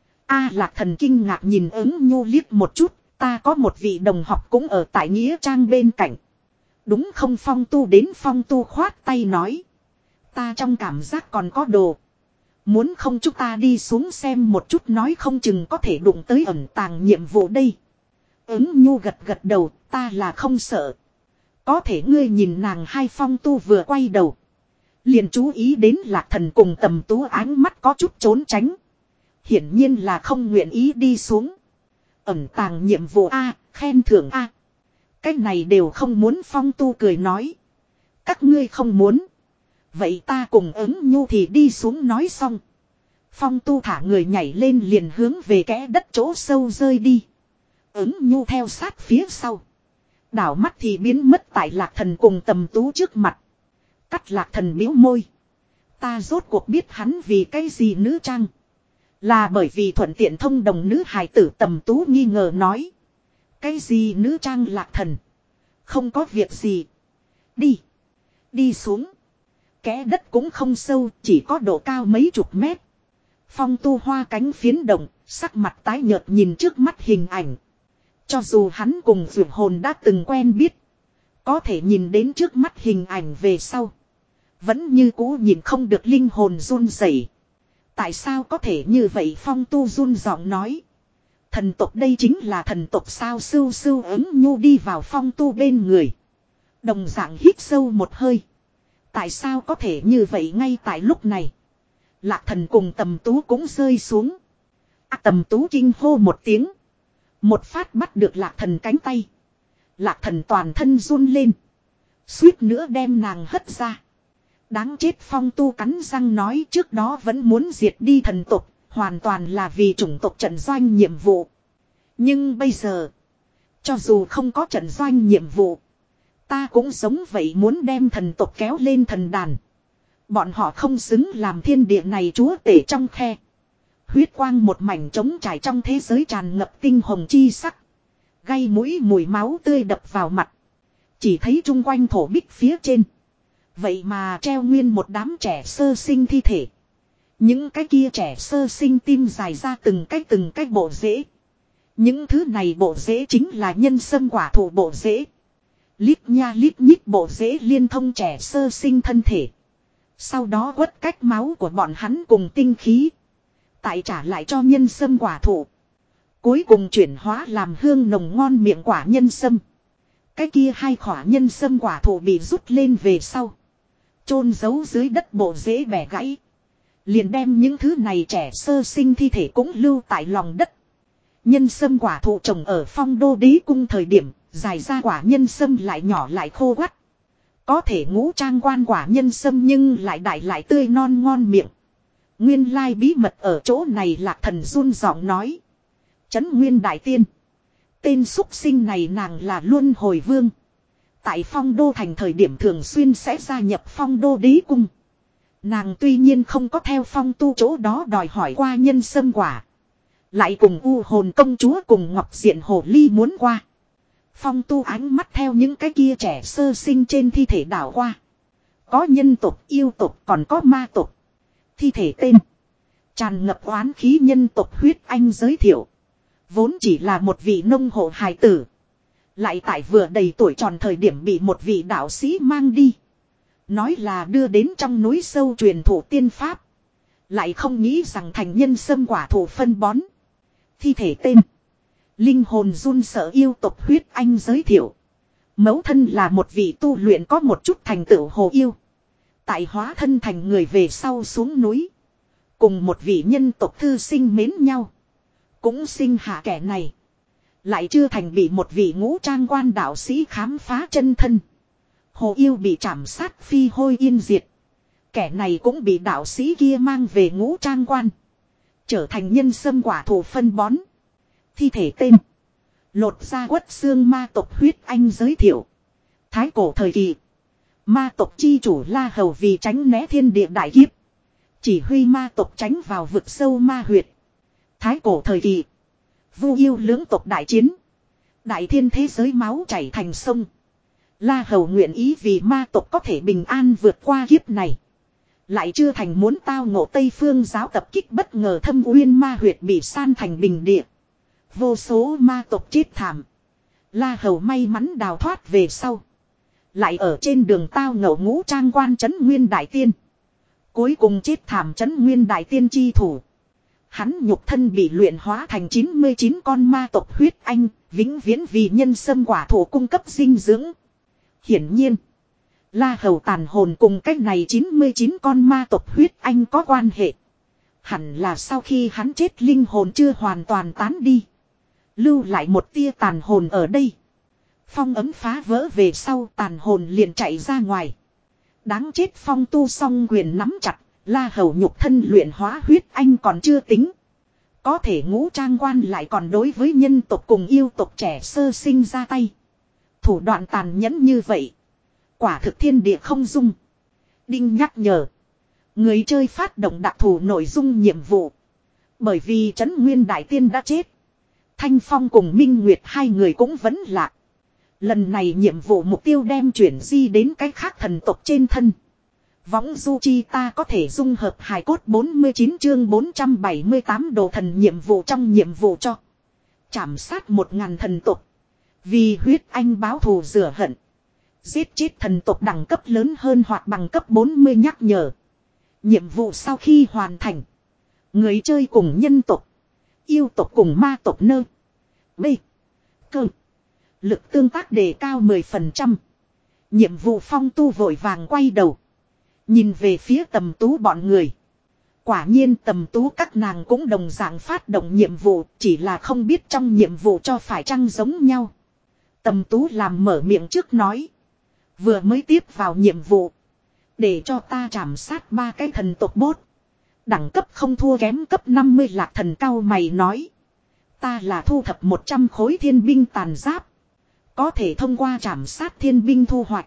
A Lạc Thần kinh ngạc nhìn Ứng nhu liếc một chút. Ta có một vị đồng học cũng ở tại Nghĩa Trang bên cạnh. Đúng không? Phong Tu đến. Phong Tu khoát tay nói. Ta trong cảm giác còn có đồ. Muốn không chúng ta đi xuống xem một chút, nói không chừng có thể đụng tới ẩn tàng nhiệm vụ đây. Ứng nhu gật gật đầu, ta là không sợ. Có thể ngươi nhìn nàng hai Phong Tu vừa quay đầu. Liền chú ý đến Lạc Thần cùng Tầm Tú ánh mắt có chút trốn tránh. Hiển nhiên là không nguyện ý đi xuống. Ẩn tàng nhiệm vụ A, khen thưởng A. Cái này đều không muốn. Phong Tu cười nói. Các ngươi không muốn. Vậy ta cùng Ứng nhu thì đi xuống. Nói xong. Phong Tu thả người nhảy lên liền hướng về kẽ đất chỗ sâu rơi đi. Ứng nhu theo sát phía sau. Đảo mắt thì biến mất tại Lạc Thần cùng Tầm Tú trước mặt. Cắt Lạc Thần bĩu môi. Ta rốt cuộc biết hắn vì cái gì nữ trang. Là bởi vì thuận tiện thông đồng nữ hài tử. Tầm Tú nghi ngờ nói. Cái gì nữ trang? Lạc Thần. Không có việc gì. Đi. Đi xuống. Kẽ đất cũng không sâu, chỉ có độ cao mấy chục mét. Phong Tu hoa cánh phiến động, sắc mặt tái nhợt nhìn trước mắt hình ảnh. Cho dù hắn cùng vượt hồn đã từng quen biết. Có thể nhìn đến trước mắt hình ảnh về sau. Vẫn như cũ nhìn không được linh hồn run rẩy. Tại sao có thể như vậy? Phong Tu run giọng nói. Thần tộc đây chính là thần tộc sao? Sưu sưu Ứng nhu đi vào Phong Tu bên người. Đồng dạng hít sâu một hơi. Tại sao có thể như vậy? Ngay tại lúc này. Lạc Thần cùng Tầm Tú cũng rơi xuống. À, Tầm Tú kinh hô một tiếng. Một phát bắt được Lạc Thần cánh tay. Lạc Thần toàn thân run lên. Suýt nữa đem nàng hất ra. Đáng chết. Phong Tu cắn răng nói, trước đó vẫn muốn diệt đi thần tộc. Hoàn toàn là vì chủng tộc trận doanh nhiệm vụ. Nhưng bây giờ. Cho dù không có trận doanh nhiệm vụ. Ta cũng sống vậy, muốn đem thần tộc kéo lên thần đàn. Bọn họ không xứng làm thiên địa này chúa tể. Trong khe. Huyết quang một mảnh trống trải trong thế giới tràn ngập tinh hồng chi sắc. Gây mũi mùi máu tươi đập vào mặt. Chỉ thấy chung quanh thổ bích phía trên. Vậy mà treo nguyên một đám trẻ sơ sinh thi thể. Những cái kia trẻ sơ sinh tim dài ra từng cái từng cái bộ rễ. Những thứ này bộ rễ chính là nhân sâm quả thụ bộ rễ. Lít nha lít nhít bộ rễ liên thông trẻ sơ sinh thân thể. Sau đó quất cách máu của bọn hắn cùng tinh khí. Tại trả lại cho nhân sâm quả thụ. Cuối cùng chuyển hóa làm hương nồng ngon miệng quả nhân sâm. Cái kia hai khỏa nhân sâm quả thụ bị rút lên về sau. Chôn giấu dưới đất bộ rễ bẻ gãy. Liền đem những thứ này trẻ sơ sinh thi thể cũng lưu tại lòng đất. Nhân sâm quả thụ trồng ở Phong Đô Đế Cung thời điểm. Dài ra quả nhân sâm lại nhỏ lại khô quắt. Có thể ngũ trang quan quả nhân sâm nhưng lại đại lại tươi non ngon miệng. Nguyên lai bí mật ở chỗ này. Lạc Thần run giọng nói. Trấn Nguyên Đại Tiên. Tên súc sinh này nàng là Luân Hồi Vương. Tại Phong Đô Thành thời điểm thường xuyên sẽ gia nhập Phong Đô Đế Cung. Nàng tuy nhiên không có theo Phong Tu chỗ đó đòi hỏi qua nhân sâm quả. Lại cùng U Hồn Công Chúa cùng Ngọc Diện Hồ Ly muốn qua. Phong Tu ánh mắt theo những cái kia trẻ sơ sinh trên thi thể đảo qua. Có nhân tộc, yêu tộc, còn có ma tộc. Thi thể tên. Tràn ngập oán khí nhân tộc huyết anh giới thiệu. Vốn chỉ là một vị nông hộ hài tử. Lại tại vừa đầy tuổi tròn thời điểm bị một vị đạo sĩ mang đi. Nói là đưa đến trong núi sâu truyền thụ tiên pháp. Lại không nghĩ rằng thành nhân sâm quả thụ phân bón. Thi thể tên. Linh hồn run sợ yêu tộc huyết anh giới thiệu. Mẫu thân là một vị tu luyện có một chút thành tựu hồ yêu. Tại hóa thân thành người về sau xuống núi. Cùng một vị nhân tộc thư sinh mến nhau. Cũng sinh hạ kẻ này. Lại chưa thành bị một vị ngũ trang quan đạo sĩ khám phá chân thân. Hồ yêu bị trảm sát phi hôi yên diệt. Kẻ này cũng bị đạo sĩ kia mang về ngũ trang quan. Trở thành nhân sâm quả thụ phân bón. Thi thể tên. Lột ra quất xương ma tộc huyết anh giới thiệu. Thái cổ thời kỳ. Ma tộc chi chủ La Hầu vì tránh né thiên địa đại kiếp. Chỉ huy ma tộc tránh vào vực sâu ma huyệt. Thái cổ thời kỳ. Vu yêu lưỡng tộc đại chiến. Đại thiên thế giới máu chảy thành sông. La Hầu nguyện ý vì ma tộc có thể bình an vượt qua kiếp này. Lại chưa thành muốn tao ngộ Tây Phương giáo tập kích bất ngờ thâm uyên ma huyệt bị san thành bình địa. Vô số ma tộc chết thảm. La Hầu may mắn đào thoát về sau. Lại ở trên đường tao ngộ ngũ trang quan Trấn Nguyên Đại Tiên. Cuối cùng chết thảm Trấn Nguyên Đại Tiên chi thủ. Hắn nhục thân bị luyện hóa thành chín mươi chín con ma tộc huyết anh. Vĩnh viễn vì nhân sâm quả thụ cung cấp dinh dưỡng. Hiển nhiên. La Hầu tàn hồn cùng cách này chín mươi chín con ma tộc huyết anh có quan hệ. Hẳn là sau khi hắn chết linh hồn chưa hoàn toàn tán đi. Lưu lại một tia tàn hồn ở đây. Phong ấm phá vỡ về sau tàn hồn liền chạy ra ngoài. Đáng chết Phong tu song quyền nắm chặt. La Hầu nhục thân luyện hóa huyết anh còn chưa tính. Có thể ngũ trang quan lại còn đối với nhân tộc cùng yêu tộc trẻ sơ sinh ra tay. Thủ đoạn tàn nhẫn như vậy. Quả thực thiên địa không dung. Đinh nhắc nhở. Người chơi phát động đặc thù nội dung nhiệm vụ. Bởi vì Trấn Nguyên Đại Tiên đã chết. Thanh Phong cùng Minh Nguyệt hai người cũng vẫn lạc. Lần này nhiệm vụ mục tiêu đem chuyển di đến cái khác thần tộc trên thân. Võng du chi ta có thể dung hợp hài cốt bốn mươi chín chương bốn trăm bảy mươi tám đồ thần nhiệm vụ trong nhiệm vụ cho. Chảm sát một ngàn thần tộc. Vì huyết anh báo thù rửa hận. Giết chết thần tộc đẳng cấp lớn hơn hoặc bằng cấp bốn mươi nhắc nhở. Nhiệm vụ sau khi hoàn thành. Người chơi cùng nhân tộc. Yêu tộc cùng ma tộc nơ. B. Cơ. Lực tương tác đề cao mười phần trăm. Nhiệm vụ Phong tu vội vàng quay đầu. Nhìn về phía Tầm Tú bọn người. Quả nhiên Tầm Tú các nàng cũng đồng dạng phát động nhiệm vụ. Chỉ là không biết trong nhiệm vụ cho phải chăng giống nhau. Tầm Tú làm mở miệng trước nói. Vừa mới tiếp vào nhiệm vụ. Để cho ta trảm sát ba cái thần tộc bốt. Đẳng cấp không thua kém cấp năm mươi lạc thần cao mày nói. Ta là thu thập một trăm khối thiên binh tàn giáp. Có thể thông qua trảm sát thiên binh thu hoạch.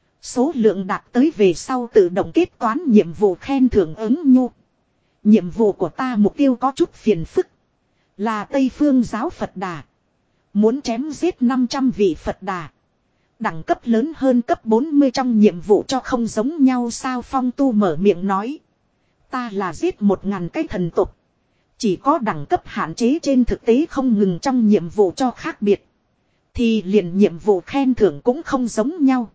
Số lượng đạt tới về sau tự động kết toán nhiệm vụ khen thưởng ứng nhu. Nhiệm vụ của ta mục tiêu có chút phiền phức. Là Tây Phương giáo Phật Đà. Muốn chém giết năm trăm vị Phật Đà. Đẳng cấp lớn hơn cấp bốn mươi trong nhiệm vụ cho không giống nhau sao Phong tu mở miệng nói. Ta là giết một ngàn cái thần tục. Chỉ có đẳng cấp hạn chế trên thực tế không ngừng trong nhiệm vụ cho khác biệt. Thì liền nhiệm vụ khen thưởng cũng không giống nhau.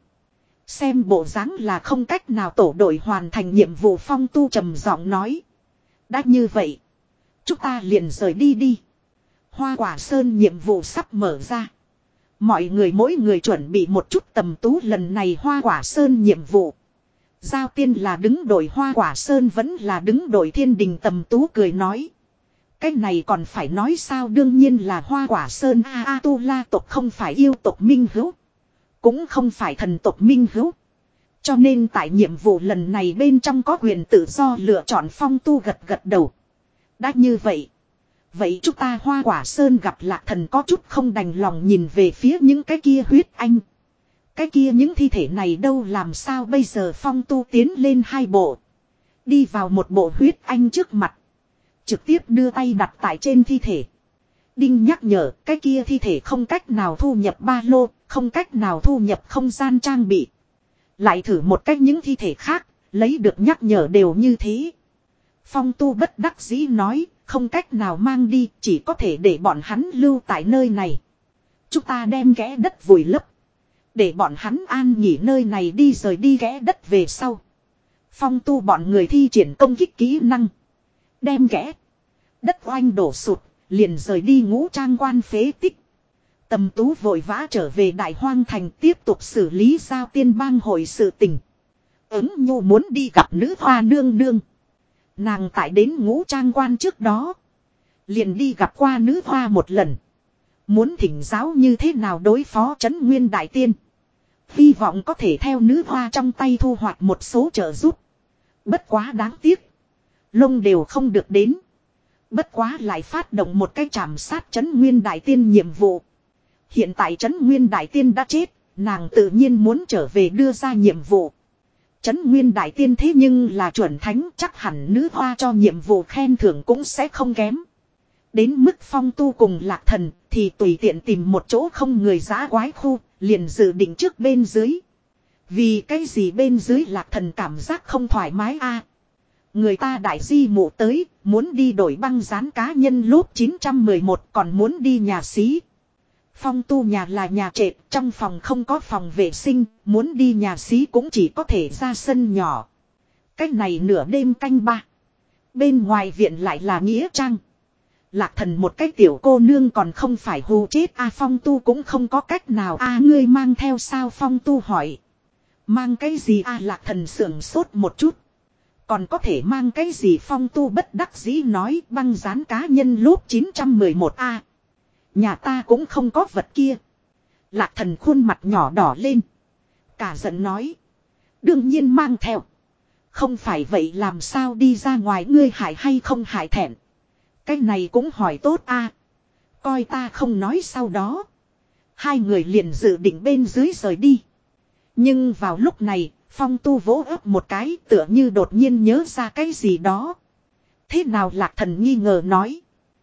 Xem bộ dáng là không cách nào tổ đội hoàn thành nhiệm vụ Phong tu trầm giọng nói. Đã như vậy. Chúng ta liền rời đi đi. Hoa Quả Sơn nhiệm vụ sắp mở ra. Mọi người mỗi người chuẩn bị một chút Tầm Tú lần này Hoa Quả Sơn nhiệm vụ. Giao tiên là đứng đội Hoa Quả Sơn vẫn là đứng đội Thiên Đình Tầm Tú cười nói. Cái này còn phải nói sao đương nhiên là Hoa Quả Sơn A A Tu La tộc không phải yêu tộc minh hữu. Cũng không phải thần tộc minh hữu. Cho nên tại nhiệm vụ lần này bên trong có quyền tự do lựa chọn Phong tu gật gật đầu. Đã như vậy. Vậy chúng ta Hoa Quả Sơn gặp Lạc Thần có chút không đành lòng nhìn về phía những cái kia huyết anh. Cái kia những thi thể này đâu làm sao bây giờ Phong tu tiến lên hai bộ. Đi vào một bộ huyết anh trước mặt. Trực tiếp đưa tay đặt tại trên thi thể. Đinh nhắc nhở cái kia thi thể không cách nào thu nhập ba lô, không cách nào thu nhập không gian trang bị. Lại thử một cách những thi thể khác, lấy được nhắc nhở đều như thế. Phong tu bất đắc dĩ nói, không cách nào mang đi, chỉ có thể để bọn hắn lưu tại nơi này. Chúng ta đem kẽ đất vùi lấp. Để bọn hắn an nghỉ nơi này đi rời đi kẽ đất về sau. Phong tu bọn người thi triển công kích kỹ năng. Đem kẽ đất oanh đổ sụt, liền rời đi ngũ trang quan phế tích. Tầm Tú vội vã trở về Đại Hoang Thành tiếp tục xử lý giao tiên bang hội sự tình. Ứng nhu muốn đi gặp nữ hoa nương nương. Nàng tại đến ngũ trang quan trước đó. Liền đi gặp qua nữ hoa một lần. Muốn thỉnh giáo như thế nào đối phó Trấn Nguyên Đại Tiên. Hy vọng có thể theo nữ hoa trong tay thu hoạch một số trợ giúp. Bất quá đáng tiếc. Lông đều không được đến. Bất quá lại phát động một cái trảm sát Trấn Nguyên Đại Tiên nhiệm vụ. Hiện tại Trấn Nguyên Đại Tiên đã chết. Nàng tự nhiên muốn trở về đưa ra nhiệm vụ. Trấn Nguyên Đại Tiên thế nhưng là chuẩn thánh, chắc hẳn nữ hoa cho nhiệm vụ khen thưởng cũng sẽ không kém. Đến mức Phong tu cùng Lạc Thần thì tùy tiện tìm một chỗ không người giã quái khu, liền dự định trước bên dưới. Vì cái gì bên dưới Lạc Thần cảm giác không thoải mái a? Người ta đại di mụ tới, muốn đi đổi băng dán cá nhân lốp chín trăm mười một còn muốn đi nhà xí. Phong tu nhà là nhà trệt, trong phòng không có phòng vệ sinh, muốn đi nhà xí cũng chỉ có thể ra sân nhỏ. Cách này nửa đêm canh ba. Bên ngoài viện lại là nghĩa trang. Lạc Thần một cái tiểu cô nương còn không phải hù chết a. Phong Tu cũng không có cách nào a. Ngươi mang theo sao? Phong Tu hỏi. Mang cái gì a? Lạc Thần sưởng sốt một chút. Còn có thể mang cái gì? Phong Tu bất đắc dĩ nói. Băng dán cá nhân lốp chín trăm mười một a. Nhà ta cũng không có vật kia. Lạc Thần khuôn mặt nhỏ đỏ lên. Cả giận nói. Đương nhiên mang theo. Không phải vậy làm sao đi ra ngoài? Ngươi hại hay không hại thẹn? Cái này cũng hỏi tốt a. Coi ta không nói. Sau đó hai người liền dự định bên dưới rời đi. Nhưng vào lúc này Phong Tu vỗ ấp một cái, tựa như đột nhiên nhớ ra cái gì đó. Thế nào? Lạc Thần nghi ngờ nói.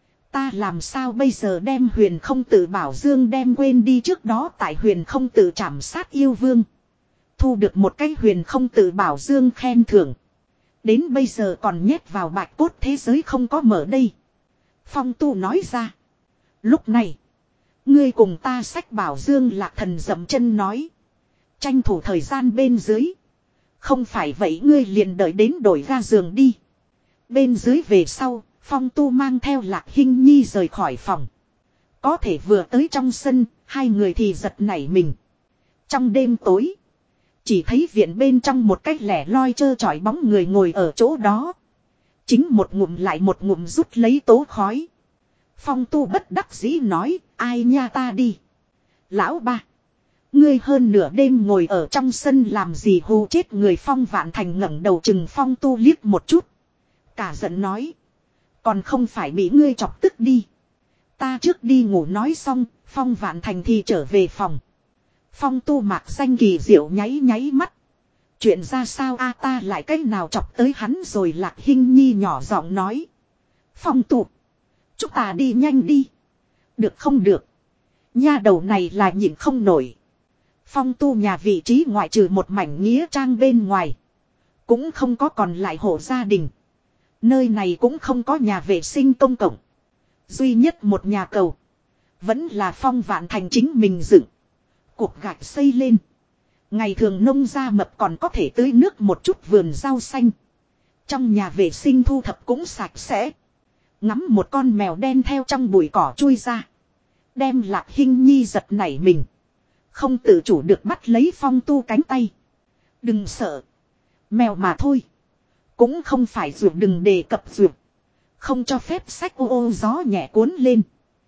Ta làm sao bây giờ đem Huyền Không Tự Bảo Dương đem quên đi? Trước đó tại Huyền Không Tự trảm sát yêu vương, thu được một cái Huyền Không Tự Bảo Dương khen thưởng. Đến bây giờ còn nhét vào bạch cốt thế giới không có mở đây. Phong Tu nói ra. Lúc này ngươi cùng ta xách Bảo Dương. Lạc Thần dậm chân nói. Tranh thủ thời gian bên dưới. Không phải vậy ngươi liền đợi đến đổi ga giường đi. Bên dưới về sau, Phong Tu mang theo Lạc Hinh Nhi rời khỏi phòng. Có thể vừa tới trong sân, hai người thì giật nảy mình. Trong đêm tối, chỉ thấy viện bên trong một cách lẻ loi trơ trọi bóng người ngồi ở chỗ đó. Chính một ngụm lại một ngụm rút lấy tố khói. Phong Tu bất đắc dĩ nói, ai nha? Ta đi. Lão ba, ngươi hơn nửa đêm ngồi ở trong sân làm gì hù chết người? Phong Vạn Thành ngẩng đầu chừng Phong Tu liếc một chút. Cả giận nói. Còn không phải bị ngươi chọc tức đi. Ta trước đi ngủ. Nói xong, Phong Vạn Thành thì trở về phòng. Phong Tu mạc danh kỳ diệu nháy nháy mắt. Chuyện ra sao a? Ta lại cách nào chọc tới hắn rồi? Lạc Hinh Nhi nhỏ giọng nói. Phong Tu, chúng ta đi nhanh đi. Được không được? Nha đầu này là nhịn không nổi. Phong Tu nhà vị trí ngoại trừ một mảnh nghĩa trang bên ngoài, cũng không có còn lại hộ gia đình. Nơi này cũng không có nhà vệ sinh công cộng. Duy nhất một nhà cầu, vẫn là Phong Vạn Thành chính mình dựng. Cột gạch xây lên. Ngày thường nông gia mập còn có thể tưới nước một chút vườn rau xanh. Trong nhà vệ sinh thu thập cũng sạch sẽ. Ngắm một con mèo đen theo trong bụi cỏ chui ra, đem Lạc Hinh Nhi giật nảy mình. Không tự chủ được bắt lấy Phong Tu cánh tay. Đừng sợ. Mèo mà thôi. Cũng không phải ruột. Đừng đề cập ruột. Không cho phép sách. Ô ô gió nhẹ cuốn lên.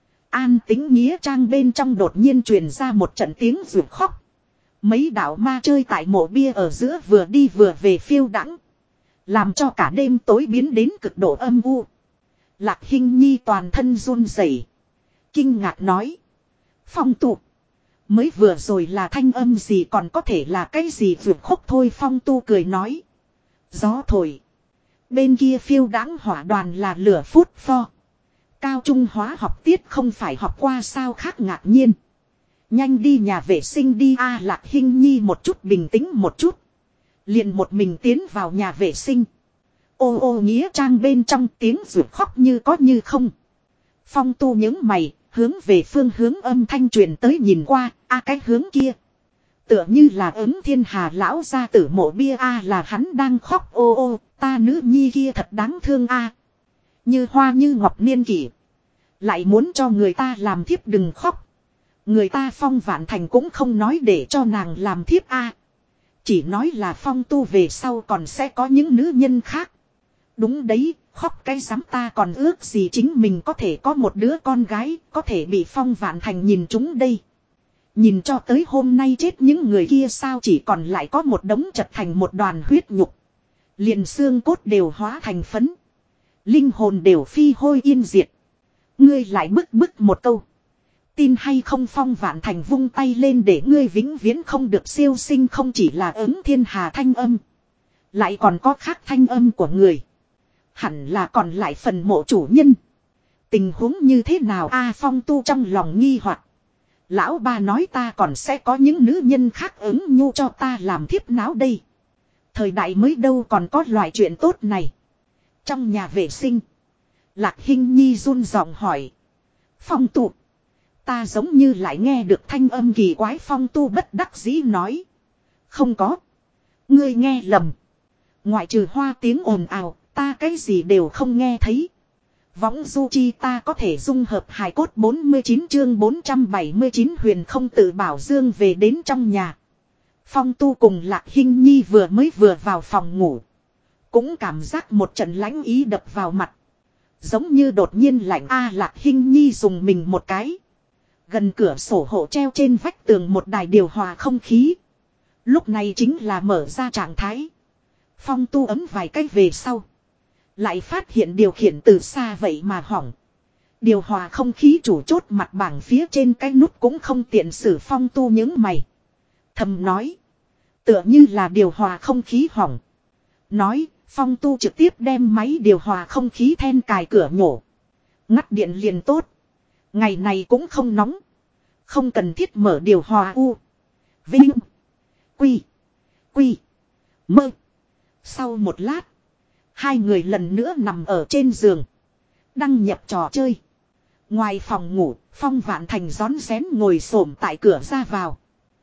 An tính nghĩa trang bên trong đột nhiên truyền ra một trận tiếng ruột khóc. Mấy đạo ma chơi tại mộ bia ở giữa vừa đi vừa về phiêu đãng, làm cho cả đêm tối biến đến cực độ âm u. Lạc Hinh Nhi toàn thân run rẩy, kinh ngạc nói. Phong Tu, mới vừa rồi là thanh âm gì? Còn có thể là cái gì ruột khóc thôi? Phong Tu cười nói. Gió thổi. Bên kia phiêu đãng hỏa đoàn là lửa phút pho. Cao trung hóa học tiết không phải học qua sao? Khác ngạc nhiên. Nhanh đi nhà vệ sinh đi a. Lạc Hinh Nhi một chút bình tĩnh một chút, liền một mình tiến vào nhà vệ sinh. Ô ô nghĩa trang bên trong tiếng ruột khóc như có như không. Phong Tu những mày, hướng về phương hướng âm thanh truyền tới nhìn qua. A, cái hướng kia tựa như là Ứng Thiên Hà lão gia tử mộ bia. A, là hắn đang khóc. Ô ô, ta nữ nhi kia thật đáng thương a. Như hoa như ngọc niên kỷ, lại muốn cho người ta làm thiếp. Đừng khóc. Người ta Phong Vạn Thành cũng không nói để cho nàng làm thiếp a. Chỉ nói là Phong Tu về sau còn sẽ có những nữ nhân khác. Đúng đấy, khóc cái rắm, ta còn ước gì chính mình có thể có một đứa con gái, có thể bị Phong Vạn Thành nhìn chúng đây. Nhìn cho tới hôm nay chết những người kia sao chỉ còn lại có một đống chật thành một đoàn huyết nhục. Liền xương cốt đều hóa thành phấn. Linh hồn đều phi hôi yên diệt. Ngươi lại bức bức một câu. Tin hay không? Phong Vạn Thành vung tay lên để ngươi vĩnh viễn không được siêu sinh. Không chỉ là Ứng Thiên Hà thanh âm, lại còn có khác thanh âm của người. Hẳn là còn lại phần mộ chủ nhân. Tình huống như thế nào a? À, Phong Tu trong lòng nghi hoặc. Lão ba nói ta còn sẽ có những nữ nhân khác ứng nhu cho ta làm thiếp náo đây. Thời đại mới đâu còn có loại chuyện tốt này. Trong nhà vệ sinh, Lạc Hinh Nhi run giọng hỏi. Phong Tu, ta giống như lại nghe được thanh âm kỳ quái. Phong Tu bất đắc dĩ nói. Không có. Ngươi nghe lầm. Ngoại trừ hoa tiếng ồn ào, ta cái gì đều không nghe thấy. Võng du chi ta có thể dung hợp hài cốt bốn mươi chín chương bốn trăm bảy mươi chín huyền không tự bảo dương về đến trong nhà. Phong Tu cùng Lạc Hinh Nhi vừa mới vừa vào phòng ngủ. Cũng cảm giác một trận lãnh ý đập vào mặt. Giống như đột nhiên lạnh a. Lạc Hinh Nhi dùng mình một cái. Gần cửa sổ hộ treo trên vách tường một đài điều hòa không khí. Lúc này chính là mở ra trạng thái. Phong Tu ấm vài cách về sau. Lại phát hiện điều khiển từ xa vậy mà hỏng. Điều hòa không khí chủ chốt mặt bảng phía trên cái nút cũng không tiện sử. Phong Tu những mày. Thầm nói. Tựa như là điều hòa không khí hỏng. Nói, Phong Tu trực tiếp đem máy điều hòa không khí then cài cửa nhổ. Ngắt điện liền tốt. Ngày này cũng không nóng. Không cần thiết mở điều hòa u. Vinh. Quy. Quy. Mơ. Sau một lát. Hai người lần nữa nằm ở trên giường. Đăng nhập trò chơi. Ngoài phòng ngủ, Phong Vạn Thành rón rén ngồi xổm tại cửa ra vào.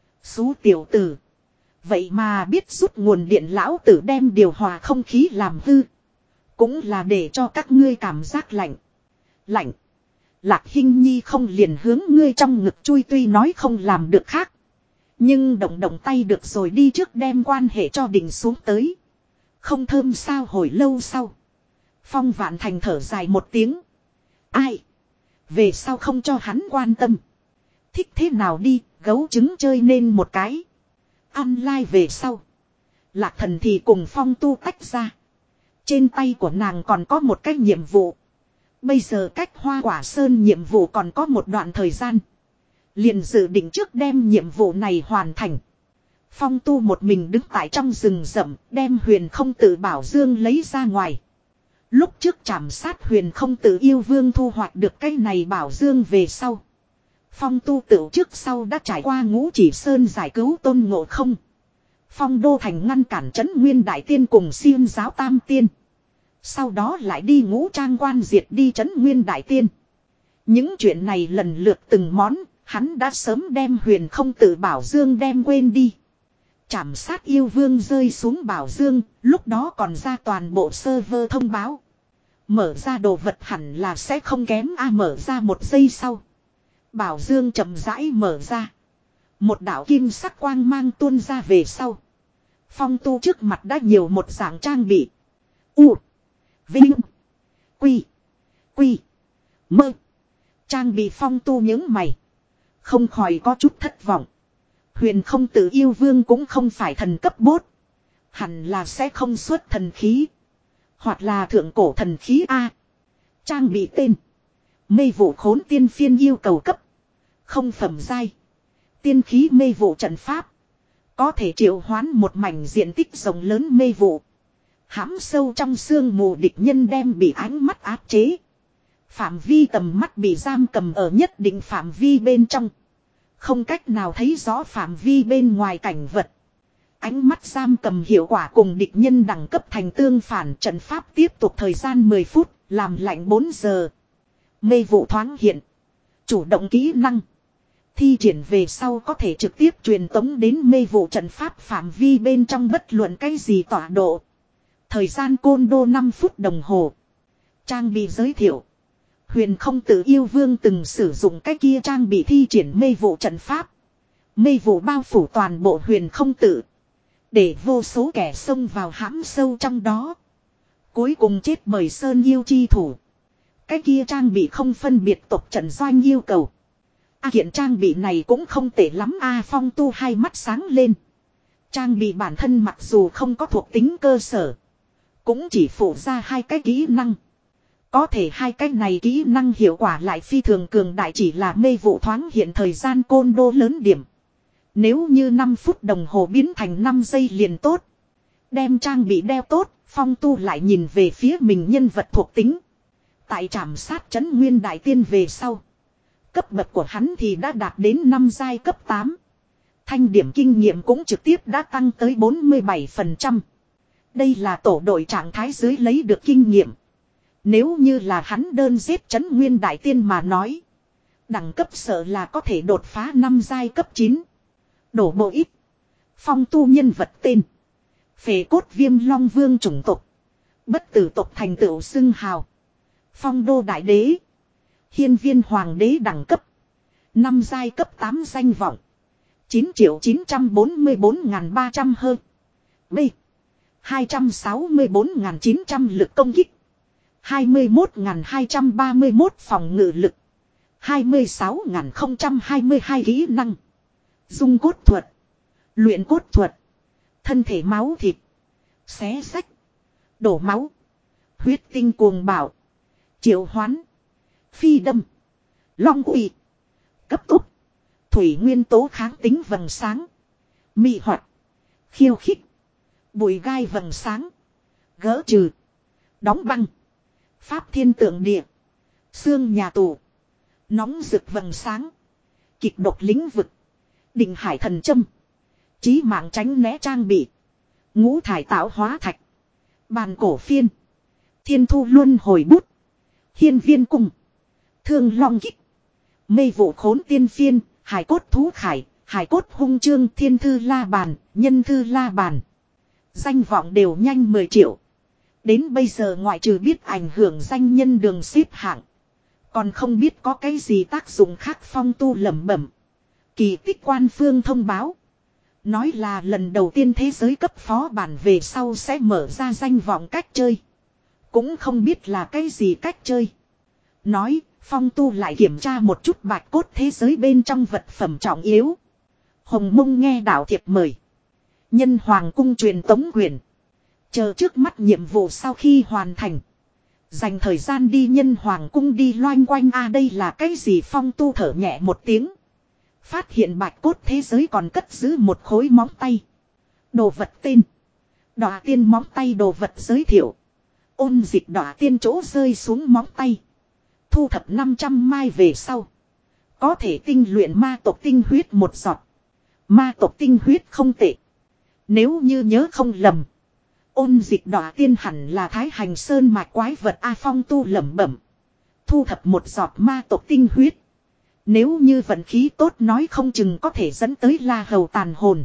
Xú tiểu tử. Vậy mà biết rút nguồn điện lão tử đem điều hòa không khí làm hư. Cũng là để cho các ngươi cảm giác lạnh. Lạnh. Lạc Hinh Nhi không liền hướng ngươi trong ngực chui tuy nói không làm được khác. Nhưng động động tay được rồi đi trước đem quan hệ cho định xuống tới. Không thơm sao hồi lâu sau. Phong Vạn Thành thở dài một tiếng. Ai? Về sau không cho hắn quan tâm. Thích thế nào đi, gấu trứng chơi nên một cái. Ăn lai về sau. Lạc Thần thì cùng Phong Tu tách ra. Trên tay của nàng còn có một cái nhiệm vụ. Bây giờ cách Hoa Quả Sơn nhiệm vụ còn có một đoạn thời gian. Liền dự định trước đem nhiệm vụ này hoàn thành. Phong Tu một mình đứng tại trong rừng rậm, đem huyền không tự bảo dương lấy ra ngoài. Lúc trước chạm sát huyền không tự yêu vương thu hoạch được cái này bảo dương về sau. Phong Tu tự trước sau đã trải qua Ngũ Chỉ Sơn giải cứu Tôn Ngộ Không. Phong Đô Thành ngăn cản trấn Nguyên Đại Tiên cùng Xiêm Giáo Tam Tiên. Sau đó lại đi Ngũ Trang Quan diệt đi trấn Nguyên Đại Tiên. Những chuyện này lần lượt từng món, hắn đã sớm đem huyền không tự bảo dương đem quên đi. Chảm sát yêu vương rơi xuống bảo dương, lúc đó còn ra toàn bộ server thông báo. Mở ra đồ vật hẳn là sẽ không kém a. Mở ra một giây sau. Bảo dương chậm rãi mở ra. Một đạo kim sắc quang mang tuôn ra về sau. Phong Tu trước mặt đã nhiều một dạng trang bị. U. Vinh. Quy. Quy. Mơ. Trang bị Phong Tu những mày. Không khỏi có chút thất vọng. Huyền không tự yêu vương cũng không phải thần cấp bốt. Hẳn là sẽ không xuất thần khí. Hoặc là thượng cổ thần khí A. Trang bị tên. Mê vụ khốn tiên phiên yêu cầu cấp. Không phẩm giai. Tiên khí mê vụ trận pháp. Có thể triệu hoán một mảnh diện tích rộng lớn mê vụ. Hãm sâu trong sương mù địch nhân đem bị ánh mắt áp chế. Phạm vi tầm mắt bị giam cầm ở nhất định phạm vi bên trong. Không cách nào thấy rõ phạm vi bên ngoài cảnh vật. Ánh mắt giam cầm hiệu quả cùng địch nhân đẳng cấp thành tương phản. Trận pháp tiếp tục thời gian mười phút, làm lạnh bốn giờ. Mê vụ thoáng hiện. Chủ động kỹ năng. Thi triển về sau có thể trực tiếp truyền tống đến mê vụ trận pháp phạm vi bên trong bất luận cái gì tọa độ. Thời gian côn đô năm phút đồng hồ. Trang bị giới thiệu. Huyền không tự yêu vương từng sử dụng cái kia trang bị thi triển mê vụ trận pháp. Mê vụ bao phủ toàn bộ huyền không tự. Để vô số kẻ xông vào hãm sâu trong đó. Cuối cùng chết bởi sơn yêu chi thủ. Cái kia trang bị không phân biệt tộc trận doanh yêu cầu. A kiện trang bị này cũng không tệ lắm a. Phong Tu hai mắt sáng lên. Trang bị bản thân mặc dù không có thuộc tính cơ sở. Cũng chỉ phụ ra hai cái kỹ năng. Có thể hai cái này kỹ năng hiệu quả lại phi thường cường đại chỉ là mê vụ thoáng hiện thời gian côn đô lớn điểm. Nếu như năm phút đồng hồ biến thành năm giây liền tốt. Đem trang bị đeo tốt, Phong Tu lại nhìn về phía mình nhân vật thuộc tính. Tại trảm sát trấn Nguyên Đại Tiên về sau. Cấp bậc của hắn thì đã đạt đến năm giai cấp tám. Thanh điểm kinh nghiệm cũng trực tiếp đã tăng tới bốn mươi bảy phần trăm. Đây là tổ đội trạng thái dưới lấy được kinh nghiệm. Nếu như là hắn đơn giết trấn Nguyên Đại Tiên mà nói. Đẳng cấp sợ là có thể đột phá năm giai cấp chín. Đổ bộ ít. Phong Tu nhân vật tên. Phệ cốt viêm long vương chủng tộc. Bất tử tộc thành tựu xưng hào. Phong đô đại đế. Hiên viên hoàng đế đẳng cấp. Năm giai cấp tám danh vọng. chín triệu chín trăm bốn mươi bốn ngàn ba trăm hơn. B. hai trăm sáu mươi bốn ngàn chín trăm lực công kích. hai mươi mốt ngàn hai trăm ba mươi mốt phòng ngự lực. hai mươi sáu ngàn không trăm hai mươi hai kỹ năng. Dung cốt thuật. Luyện cốt thuật. Thân thể máu thịt. Xé sách. Đổ máu. Huyết tinh cuồng bạo. Triệu hoán. Phi đâm. Long quỷ. Cấp tốc. Thủy nguyên tố kháng tính vầng sáng. Mị hoạt. Khiêu khích. Bụi gai vầng sáng. Gỡ trừ. Đóng băng. Pháp thiên tượng địa. Xương nhà tù. Nóng rực vầng sáng. Kịch độc lĩnh vực. Định hải thần châm. Chí mạng tránh né trang bị. Ngũ thải tạo hóa thạch. Bàn cổ phiên. Thiên thu luân hồi bút. Hiên viên cung. Thương long kích. Mê vụ khốn tiên phiên. Hải cốt thú khải. Hải cốt hung trương. Thiên thư la bàn. Nhân thư la bàn. Danh vọng đều nhanh mười triệu. Đến bây giờ ngoại trừ biết ảnh hưởng danh nhân đường xếp hạng. Còn không biết có cái gì tác dụng khác. Phong tu lẩm bẩm. Kỳ tích quan phương thông báo. Nói là lần đầu tiên thế giới cấp phó bản về sau sẽ mở ra danh vọng cách chơi. Cũng không biết là cái gì cách chơi. Nói, Phong tu lại kiểm tra một chút bạch cốt thế giới bên trong vật phẩm trọng yếu. Hồng Mông nghe đạo thiệp mời. Nhân hoàng cung truyền tống quyền. Chờ trước mắt nhiệm vụ sau khi hoàn thành. Dành thời gian đi nhân hoàng cung đi loanh quanh. A đây là cái gì? Phong tu thở nhẹ một tiếng. Phát hiện bạch cốt thế giới còn cất giữ một khối móng tay. Đồ vật tên. Đọa tiên móng tay. Đồ vật giới thiệu. Ôn dịch đọa tiên chỗ rơi xuống móng tay. Thu thập năm trăm mai về sau. Có thể tinh luyện ma tộc tinh huyết một giọt. Ma tộc tinh huyết không tệ. Nếu như nhớ không lầm. Ôn dịch đọa tiên hẳn là Thái Hành Sơn mạch quái vật. A Phong tu lẩm bẩm. Thu thập một giọt ma tộc tinh huyết. Nếu như vận khí tốt nói không chừng có thể dẫn tới La Hầu tàn hồn.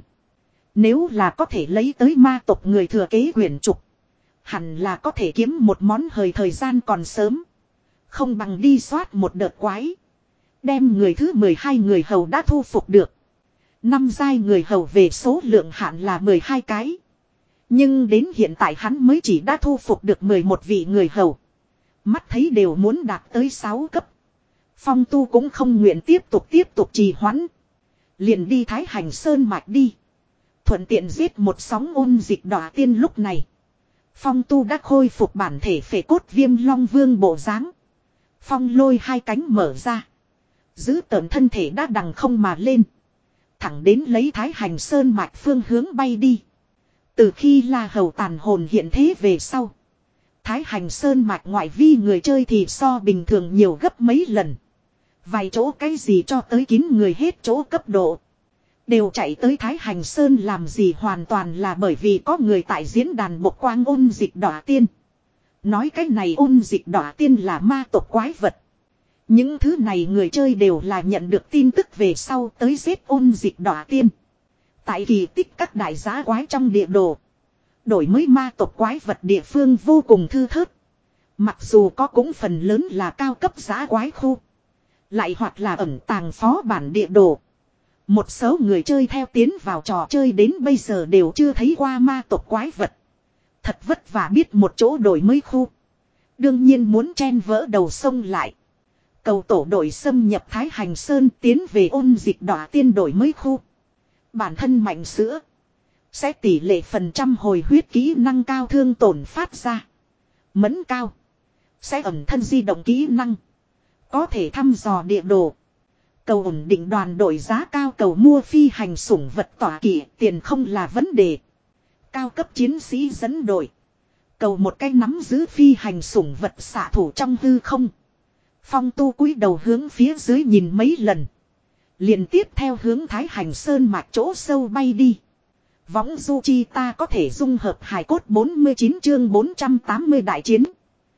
Nếu là có thể lấy tới ma tộc người thừa kế quyển trục. Hẳn là có thể kiếm một món hời. Thời gian còn sớm. Không bằng đi soát một đợt quái. Đem người thứ mười hai người hầu đã thu phục được. Năm giai người hầu về số lượng hạn là mười hai cái. Nhưng đến hiện tại hắn mới chỉ đã thu phục được mười một vị người hầu. Mắt thấy đều muốn đạt tới sáu cấp. Phong tu cũng không nguyện tiếp tục tiếp tục trì hoãn. Liền đi Thái Hành Sơn mạch đi. Thuận tiện giết một sóng ôn dịch đọa tiên. Lúc này Phong tu đã khôi phục bản thể phệ cốt viêm long vương bộ dáng. Phong lôi hai cánh mở ra. Giữ tợn thân thể đã đằng không mà lên. Thẳng đến lấy Thái Hành Sơn mạch phương hướng bay đi. Từ khi La Hầu tàn hồn hiện thế về sau. Thái Hành Sơn mạch ngoại vi người chơi thì so bình thường nhiều gấp mấy lần. Vài chỗ cái gì cho tới kín người hết chỗ cấp độ. Đều chạy tới Thái Hành Sơn làm gì hoàn toàn là bởi vì có người tại diễn đàn bộc quang ôn dịch đọa tiên. Nói cái này ôn dịch đọa tiên là ma tộc quái vật. Những thứ này người chơi đều là nhận được tin tức về sau tới giết ôn dịch đọa tiên. Tại kỳ tích các đại giá quái trong địa đồ. Đổi mới ma tộc quái vật địa phương vô cùng thư thớt. Mặc dù có cũng phần lớn là cao cấp giá quái khu. Lại hoặc là ẩn tàng phó bản địa đồ. Một số người chơi theo tiến vào trò chơi đến bây giờ đều chưa thấy qua ma tộc quái vật. Thật vất vả biết một chỗ đổi mới khu. Đương nhiên muốn chen vỡ đầu sông lại. Cầu tổ đội xâm nhập Thái Hành Sơn tiến về ôn dịch đọa tiên đổi mới khu. Bản thân mạnh sữa. Sẽ tỷ lệ phần trăm hồi huyết kỹ năng cao thương tổn phát ra. Mẫn cao. Sẽ ẩn thân di động kỹ năng. Có thể thăm dò địa đồ. Cầu ổn định đoàn đội giá cao cầu mua phi hành sủng vật tỏa kỵ tiền không là vấn đề. Cao cấp chiến sĩ dẫn đội. Cầu một cái nắm giữ phi hành sủng vật xạ thủ trong hư không. Phong tu cúi đầu hướng phía dưới nhìn mấy lần. Liền tiếp theo hướng Thái Hành Sơn mạch chỗ sâu bay đi. Võng du chi ta có thể dung hợp hài cốt bốn mươi chín chương bốn trăm tám mươi đại chiến.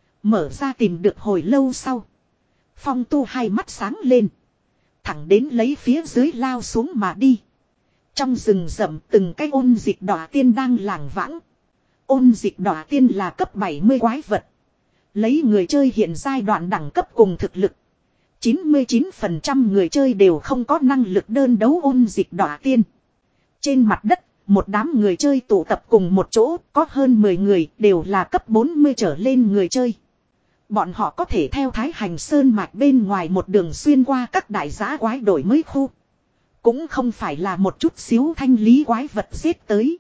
Mở ra tìm được hồi lâu sau. Phong tu hai mắt sáng lên. Thẳng đến lấy phía dưới lao xuống mà đi. Trong rừng rậm từng cái ôn dịch đọa tiên đang lảng vãng. Ôn dịch đọa tiên là cấp bảy mươi quái vật. Lấy người chơi hiện giai đoạn đẳng cấp cùng thực lực. chín mươi chín phần trăm người chơi đều không có năng lực đơn đấu ôn dịch đọa tiên. Trên mặt đất, một đám người chơi tụ tập cùng một chỗ, có hơn mười người đều là cấp bốn mươi trở lên người chơi. Bọn họ có thể theo Thái Hành Sơn mạch bên ngoài một đường xuyên qua các đại giã quái đổi mới khu. Cũng không phải là một chút xíu thanh lý quái vật giết tới.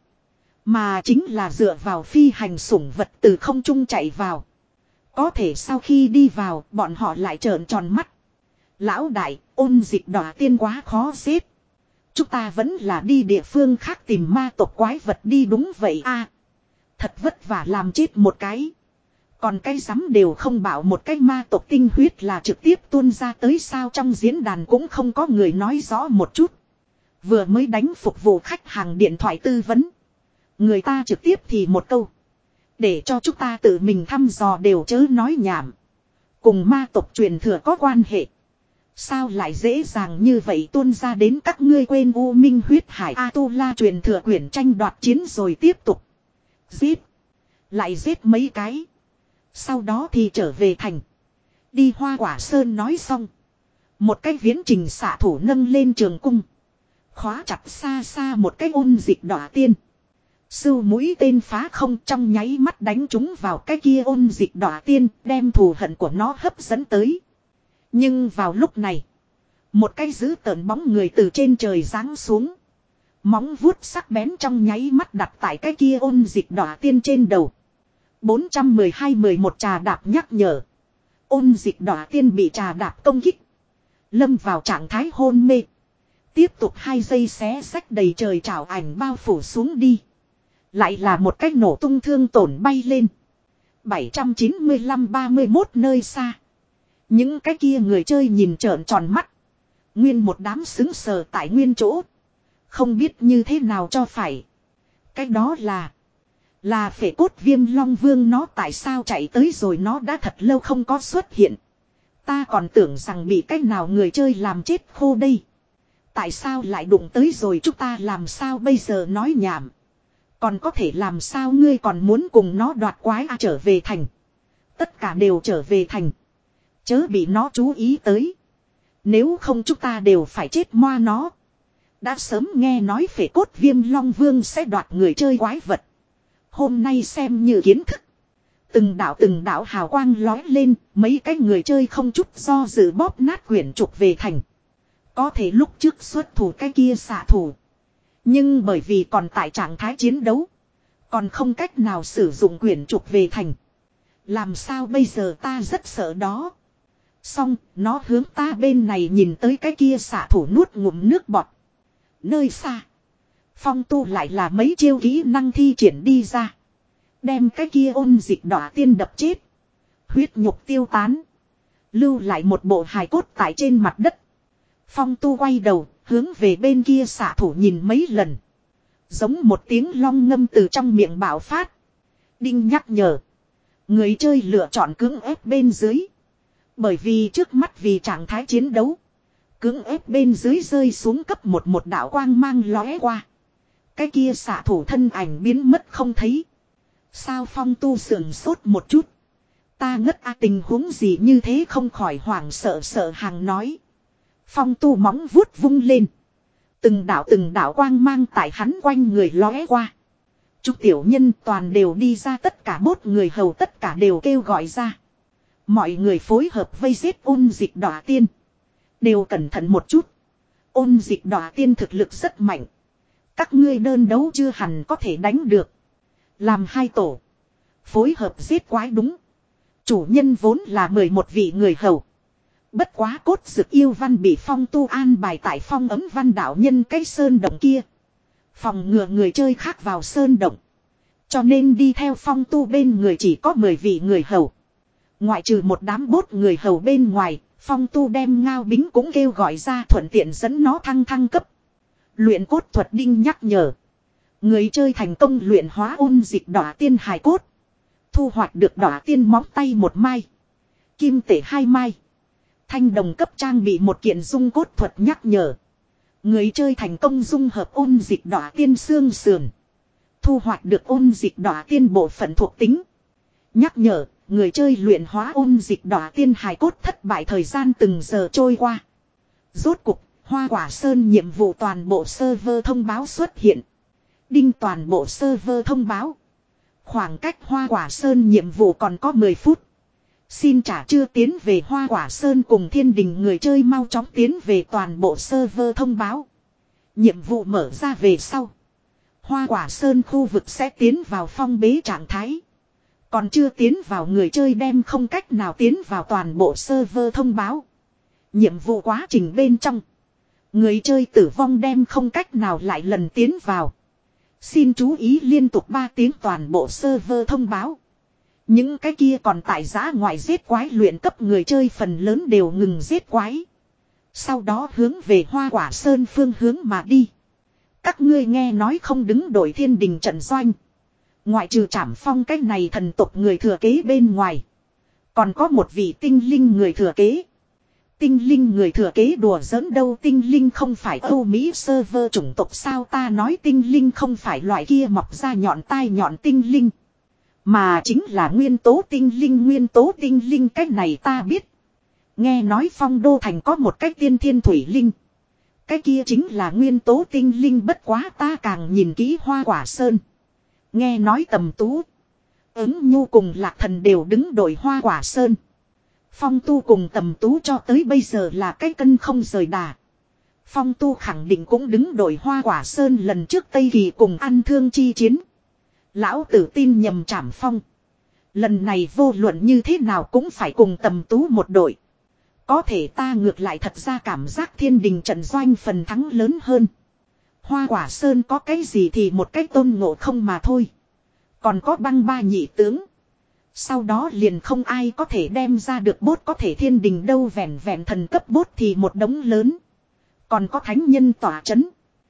Mà chính là dựa vào phi hành sủng vật từ không trung chạy vào. Có thể sau khi đi vào, bọn họ lại trợn tròn mắt. Lão đại, ôn dịch đọa tiên quá khó giết. Chúng ta vẫn là đi địa phương khác tìm ma tộc quái vật đi đúng vậy a. Thật vất vả làm chết một cái. Còn cái rắm đều không bảo một cái ma tộc tinh huyết là trực tiếp tuôn ra tới sao trong diễn đàn cũng không có người nói rõ một chút. Vừa mới đánh phục vụ khách hàng điện thoại tư vấn. Người ta trực tiếp thì một câu. Để cho chúng ta tự mình thăm dò đều chớ nói nhảm. Cùng ma tộc truyền thừa có quan hệ. Sao lại dễ dàng như vậy tuôn ra đến các ngươi quên U Minh huyết hải A-tu-la truyền thừa quyển tranh đoạt chiến rồi tiếp tục. Giết. Lại giết mấy cái. Sau đó thì trở về thành. Đi Hoa Quả Sơn nói xong. Một cái viễn trình xạ thủ nâng lên trường cung. Khóa chặt xa xa một cái ôn dịch đọa tiên. Sưu mũi tên phá không trong nháy mắt đánh trúng vào cái kia ôn dịch đọa tiên, đem thù hận của nó hấp dẫn tới. Nhưng vào lúc này, một cái dữ tợn bóng người từ trên trời giáng xuống. Móng vuốt sắc bén trong nháy mắt đặt tại cái kia ôn dịch đọa tiên trên đầu. bốn trăm mười hai mười một trà đạp nhắc nhở. Ôn dịch đọa tiên bị trà đạp công kích. Lâm vào trạng thái hôn mê. Tiếp tục hai giây xé xách đầy trời trảo ảnh bao phủ xuống đi. Lại là một cách nổ tung thương tổn bay lên. bảy trăm chín mươi lăm ba mươi mốt nơi xa. Những cái kia người chơi nhìn trợn tròn mắt. Nguyên một đám xứng sờ tại nguyên chỗ. Không biết như thế nào cho phải. Cái đó là. Là phệ cốt viêm long vương nó tại sao chạy tới rồi nó đã thật lâu không có xuất hiện. Ta còn tưởng rằng bị cách nào người chơi làm chết khô đây. Tại sao lại đụng tới rồi chúng ta làm sao bây giờ nói nhảm. Còn có thể làm sao ngươi còn muốn cùng nó đoạt quái à trở về thành. Tất cả đều trở về thành. Chớ bị nó chú ý tới. Nếu không chúng ta đều phải chết moa nó. Đã sớm nghe nói phệ cốt viêm long vương sẽ đoạt người chơi quái vật. Hôm nay xem như kiến thức. Từng đạo từng đạo hào quang lói lên. Mấy cái người chơi không chút do dự bóp nát quyển trục về thành. Có thể lúc trước xuất thủ cái kia xạ thủ. Nhưng bởi vì còn tại trạng thái chiến đấu. Còn không cách nào sử dụng quyển trục về thành. Làm sao bây giờ ta rất sợ đó. Xong nó hướng ta bên này nhìn tới cái kia xạ thủ nuốt ngụm nước bọt. Nơi xa. Phong tu lại là mấy chiêu kỹ năng thi triển đi ra. Đem cái kia ôn dịch đỏ tiên đập chết. Huyết nhục tiêu tán. Lưu lại một bộ hài cốt tại trên mặt đất. Phong tu quay đầu, hướng về bên kia xạ thủ nhìn mấy lần. Giống một tiếng long ngâm từ trong miệng bạo phát. Đinh nhắc nhở. Người chơi lựa chọn cưỡng ép bên dưới. Bởi vì trước mắt vì trạng thái chiến đấu. Cưỡng ép bên dưới rơi xuống cấp một một đạo quang mang lóe qua. Cái kia xạ thủ thân ảnh biến mất không thấy. Sao phong tu sườn sốt một chút. Ta ngất a tình huống gì như thế không khỏi hoảng sợ sợ hàng nói. Phong tu móng vuốt vung lên. Từng đạo từng đạo quang mang tại hắn quanh người lóe qua. Chúc tiểu nhân toàn đều đi ra tất cả bốt người hầu tất cả đều kêu gọi ra. Mọi người phối hợp vây giết ôn dịch đỏ tiên. Đều cẩn thận một chút. Ôn dịch đỏ tiên thực lực rất mạnh. Các ngươi đơn đấu chưa hẳn có thể đánh được. Làm hai tổ. Phối hợp giết quái đúng. Chủ nhân vốn là mười một vị người hầu. Bất quá cốt dực yêu văn bị phong tu an bài tại phong ấm văn đạo nhân cái sơn động kia. Phòng ngừa người chơi khác vào sơn động. Cho nên đi theo phong tu bên người chỉ có mười vị người hầu. Ngoại trừ một đám bốt người hầu bên ngoài, phong tu đem ngao bính cũng kêu gọi ra thuận tiện dẫn nó thăng thăng cấp. Luyện cốt thuật đinh nhắc nhở. Người chơi thành công luyện hóa ôn dịch đỏ tiên hài cốt. Thu hoạch được đỏ tiên móng tay một mai. Kim tể hai mai. Thanh đồng cấp trang bị một kiện dung cốt thuật nhắc nhở. Người chơi thành công dung hợp ôn dịch đỏ tiên xương sườn. Thu hoạch được ôn dịch đỏ tiên bộ phận thuộc tính. Nhắc nhở, người chơi luyện hóa ôn dịch đỏ tiên hài cốt thất bại thời gian từng giờ trôi qua. Rốt cục, Hoa Quả Sơn nhiệm vụ toàn bộ server thông báo xuất hiện. Đinh toàn bộ server thông báo. Khoảng cách Hoa Quả Sơn nhiệm vụ còn có mười phút. Xin trả chưa tiến về Hoa Quả Sơn cùng thiên đình người chơi mau chóng tiến về toàn bộ server thông báo. Nhiệm vụ mở ra về sau. Hoa Quả Sơn khu vực sẽ tiến vào phong bế trạng thái. Còn chưa tiến vào người chơi đem không cách nào tiến vào toàn bộ server thông báo. Nhiệm vụ quá trình bên trong. Người chơi tử vong đem không cách nào lại lần tiến vào. Xin chú ý liên tục ba tiếng toàn bộ server thông báo. Những cái kia còn tại giã ngoại giết quái luyện cấp người chơi phần lớn đều ngừng giết quái. Sau đó hướng về Hoa Quả Sơn phương hướng mà đi. Các ngươi nghe nói không đứng đội thiên đình trận doanh. Ngoại trừ Trảm Phong cái này thần tộc người thừa kế bên ngoài. Còn có một vị tinh linh người thừa kế. Tinh linh người thừa kế đùa giỡn đâu, tinh linh không phải Âu Mỹ server chủng tộc sao, ta nói tinh linh không phải loại kia mọc ra nhọn tai nhọn tinh linh. Mà chính là nguyên tố tinh linh, nguyên tố tinh linh cái này ta biết. Nghe nói Phong Đô Thành có một cái tiên thiên thủy linh. Cái kia chính là nguyên tố tinh linh, bất quá ta càng nhìn kỹ Hoa Quả Sơn. Nghe nói Tầm Tú, Ứng Nhu cùng Lạc Thần đều đứng đội Hoa Quả Sơn. Phong Tu cùng Tầm Tú cho tới bây giờ là cái cân không rời đà. Phong Tu khẳng định cũng đứng đội Hoa Quả Sơn lần trước Tây Kỳ cùng ăn thương chi chiến. Lão tử tin nhầm Trảm Phong. Lần này vô luận như thế nào cũng phải cùng Tầm Tú một đội. Có thể ta ngược lại thật ra cảm giác thiên đình trận doanh phần thắng lớn hơn. Hoa Quả Sơn có cái gì thì một cái Tôn Ngộ Không mà thôi. Còn có Băng Ba nhị tướng. Sau đó liền không ai có thể đem ra được bốt, có thể thiên đình đâu vẹn vẹn thần cấp bốt thì một đống lớn. Còn có thánh nhân tỏa chấn.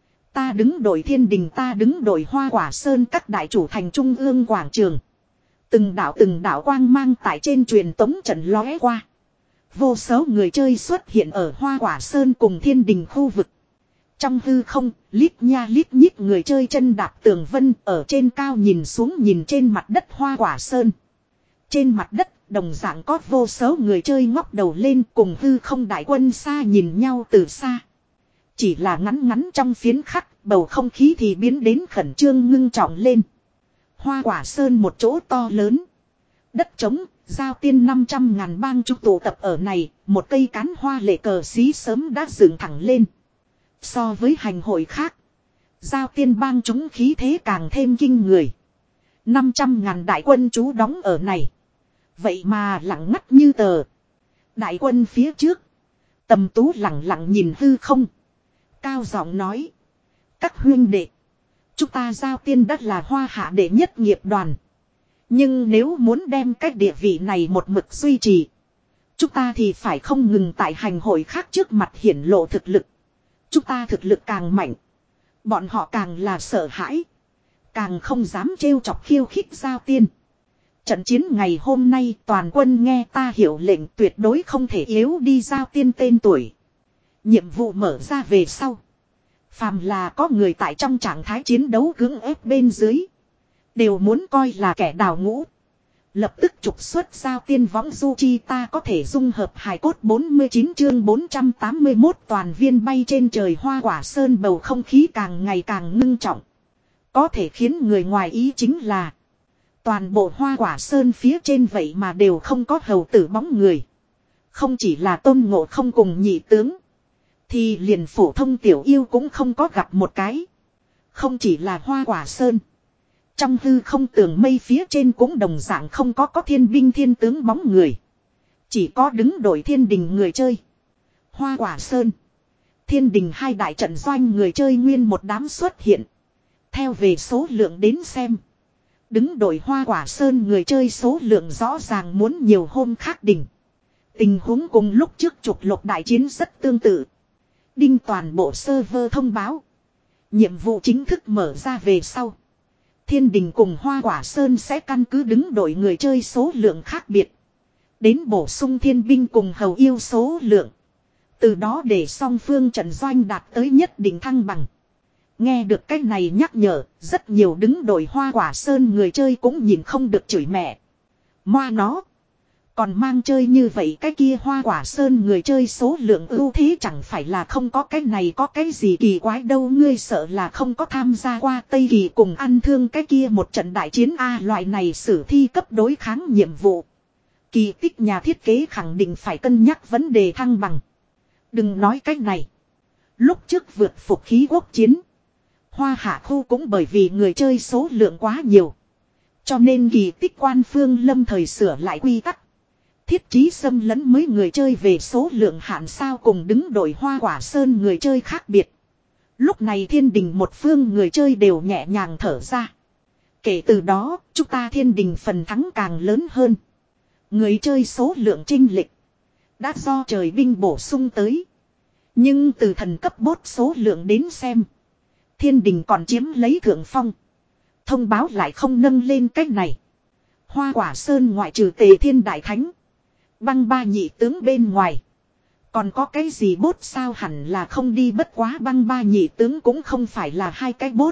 Ta đứng đội thiên đình, ta đứng đội Hoa Quả Sơn, các đại chủ thành trung ương quảng trường. Từng đạo từng đạo quang mang tại trên truyền tống trận lóe qua. Vô số người chơi xuất hiện ở Hoa Quả Sơn cùng thiên đình khu vực. Trong hư không, lít nha lít nhít người chơi chân đạp tường vân ở trên cao nhìn xuống nhìn trên mặt đất Hoa Quả Sơn. Trên mặt đất, đồng dạng có vô số người chơi ngóc đầu lên cùng hư không đại quân xa nhìn nhau từ xa. Chỉ là ngắn ngắn trong phiến khắc, bầu không khí thì biến đến khẩn trương ngưng trọng lên. Hoa Quả Sơn một chỗ to lớn. Đất trống, giao tiên năm trăm ngàn bang chúng tụ tập ở này, một cây cán hoa lệ cờ xí sớm đã dựng thẳng lên. So với hành hội khác, giao tiên bang chúng khí thế càng thêm kinh người. năm trăm ngàn đại quân trú đóng ở này. Vậy mà lặng ngắt như tờ. Đại quân phía trước. Tầm Tú lặng lặng nhìn hư không. Cao giọng nói. Các huynh đệ. Chúng ta giao tiên đất là hoa hạ đệ nhất nghiệp đoàn. Nhưng nếu muốn đem cái địa vị này một mực duy trì. Chúng ta thì phải không ngừng tại hành hội khác trước mặt hiển lộ thực lực. Chúng ta thực lực càng mạnh. Bọn họ càng là sợ hãi. Càng không dám trêu chọc khiêu khích giao tiên. Trận chiến ngày hôm nay toàn quân nghe ta hiệu lệnh, tuyệt đối không thể yếu đi giao tiên tên tuổi. Nhiệm vụ mở ra về sau. Phàm là có người tại trong trạng thái chiến đấu cưỡng ép bên dưới. Đều muốn coi là kẻ đào ngũ. Lập tức trục xuất giao tiên võng du chi, ta có thể dung hợp hài cốt bốn mươi chín chương bốn trăm tám mươi mốt toàn viên bay trên trời Hoa Quả Sơn, bầu không khí càng ngày càng ngưng trọng. Có thể khiến người ngoài ý chính là toàn bộ Hoa Quả Sơn phía trên vậy mà đều không có hầu tử bóng người. Không chỉ là Tôn Ngộ Không cùng nhị tướng. Thì liền phổ thông tiểu yêu cũng không có gặp một cái. Không chỉ là Hoa Quả Sơn. Trong hư không tường mây phía trên cũng đồng dạng không có có thiên binh thiên tướng bóng người. Chỉ có đứng đội thiên đình người chơi. Hoa Quả Sơn. Thiên đình hai đại trận doanh người chơi nguyên một đám xuất hiện. Theo về số lượng đến xem. Đứng đội Hoa Quả Sơn người chơi số lượng rõ ràng muốn nhiều hôm khác đỉnh. Tình huống cùng lúc trước trục lục đại chiến rất tương tự. Đinh toàn bộ server thông báo. Nhiệm vụ chính thức mở ra về sau. Thiên đình cùng Hoa Quả Sơn sẽ căn cứ đứng đội người chơi số lượng khác biệt. Đến bổ sung thiên binh cùng hầu yêu số lượng. Từ đó để song phương trận doanh đạt tới nhất định thăng bằng. Nghe được cái này nhắc nhở, rất nhiều đứng đội Hoa Quả Sơn người chơi cũng nhìn không được chửi mẹ. Moa nó. Còn mang chơi như vậy cái kia Hoa Quả Sơn người chơi số lượng ưu thế chẳng phải là không có cái này có cái gì kỳ quái đâu. Ngươi sợ là không có tham gia qua Tây Kỳ cùng ăn thương cái kia một trận đại chiến A, loại này sử thi cấp đối kháng nhiệm vụ. Kỳ tích nhà thiết kế khẳng định phải cân nhắc vấn đề thăng bằng. Đừng nói cái này. Lúc trước vượt phục khí quốc chiến, Hoa Hạ khu cũng bởi vì người chơi số lượng quá nhiều, cho nên kỳ tích quan phương lâm thời sửa lại quy tắc. Thiết trí xâm lấn mới người chơi về số lượng hạn sao cùng đứng đội Hoa Quả Sơn người chơi khác biệt. Lúc này thiên đình một phương người chơi đều nhẹ nhàng thở ra. Kể từ đó, chúng ta thiên đình phần thắng càng lớn hơn. Người chơi số lượng chênh lệch đã do trời binh bổ sung tới. Nhưng từ thần cấp bốt số lượng đến xem, thiên đình còn chiếm lấy thượng phong. Thông báo lại không nâng lên cách này. Hoa Quả Sơn ngoại trừ Tề Thiên Đại Thánh, Băng Ba nhị tướng bên ngoài, còn có cái gì bốt sao? Hẳn là không đi, bất quá Băng Ba nhị tướng cũng không phải là hai cái bốt,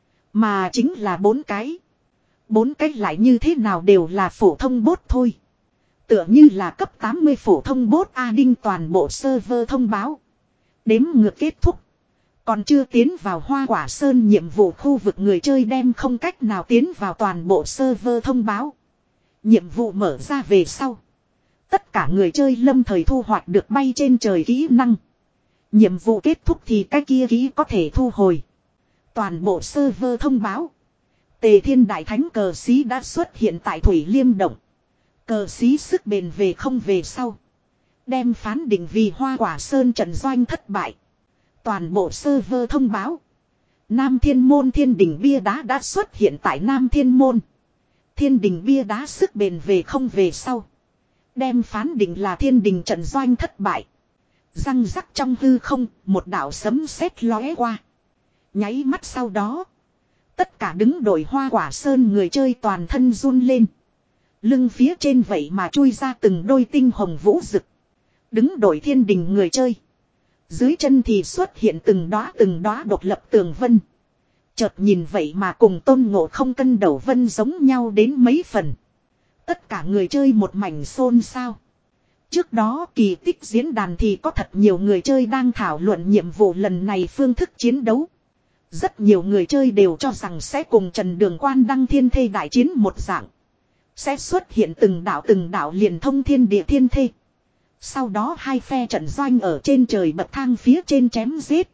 mà chính là bốn cái. Bốn cái lại như thế nào đều là phổ thông bốt thôi. Tựa như là cấp tám mươi phổ thông bốt A Đinh toàn bộ server thông báo. Đếm ngược kết thúc. Còn chưa tiến vào Hoa Quả Sơn nhiệm vụ khu vực người chơi đem không cách nào tiến vào toàn bộ server thông báo. Nhiệm vụ mở ra về sau, tất cả người chơi lâm thời thu hoạch được bay trên trời kỹ năng. Nhiệm vụ kết thúc thì cái kia kỹ có thể thu hồi. Toàn bộ server thông báo. Tề Thiên Đại Thánh cờ xí đã xuất hiện tại Thủy Liêm Động. Cờ xí sức bền về không về sau, đem phán định vì Hoa Quả Sơn trận doanh thất bại. Toàn bộ server thông báo. Nam Thiên Môn Thiên Đình bia đá đã xuất hiện tại Nam Thiên Môn. Thiên Đình bia đá sức bền về không về sau, đem phán định là Thiên Đình trận doanh thất bại. Răng rắc trong hư không, một đạo sấm sét lóe qua. Nháy mắt sau đó, tất cả đứng đội Hoa Quả Sơn người chơi toàn thân run lên. Lưng phía trên vậy mà chui ra từng đôi tinh hồng vũ rực. Đứng đội Thiên Đình người chơi, dưới chân thì xuất hiện từng đóa từng đóa độc lập tường vân. Chợt nhìn vậy mà cùng Tôn Ngộ Không cân đầu vân giống nhau đến mấy phần. Tất cả người chơi một mảnh xôn xao. Trước đó kỳ tích diễn đàn thì có thật nhiều người chơi đang thảo luận nhiệm vụ lần này phương thức chiến đấu. Rất nhiều người chơi đều cho rằng sẽ cùng Trần Đường Quan đăng thiên thê đại chiến một dạng. Sẽ xuất hiện từng đảo từng đảo liền thông thiên địa thiên thê. Sau đó hai phe trận doanh ở trên trời bậc thang phía trên chém giết.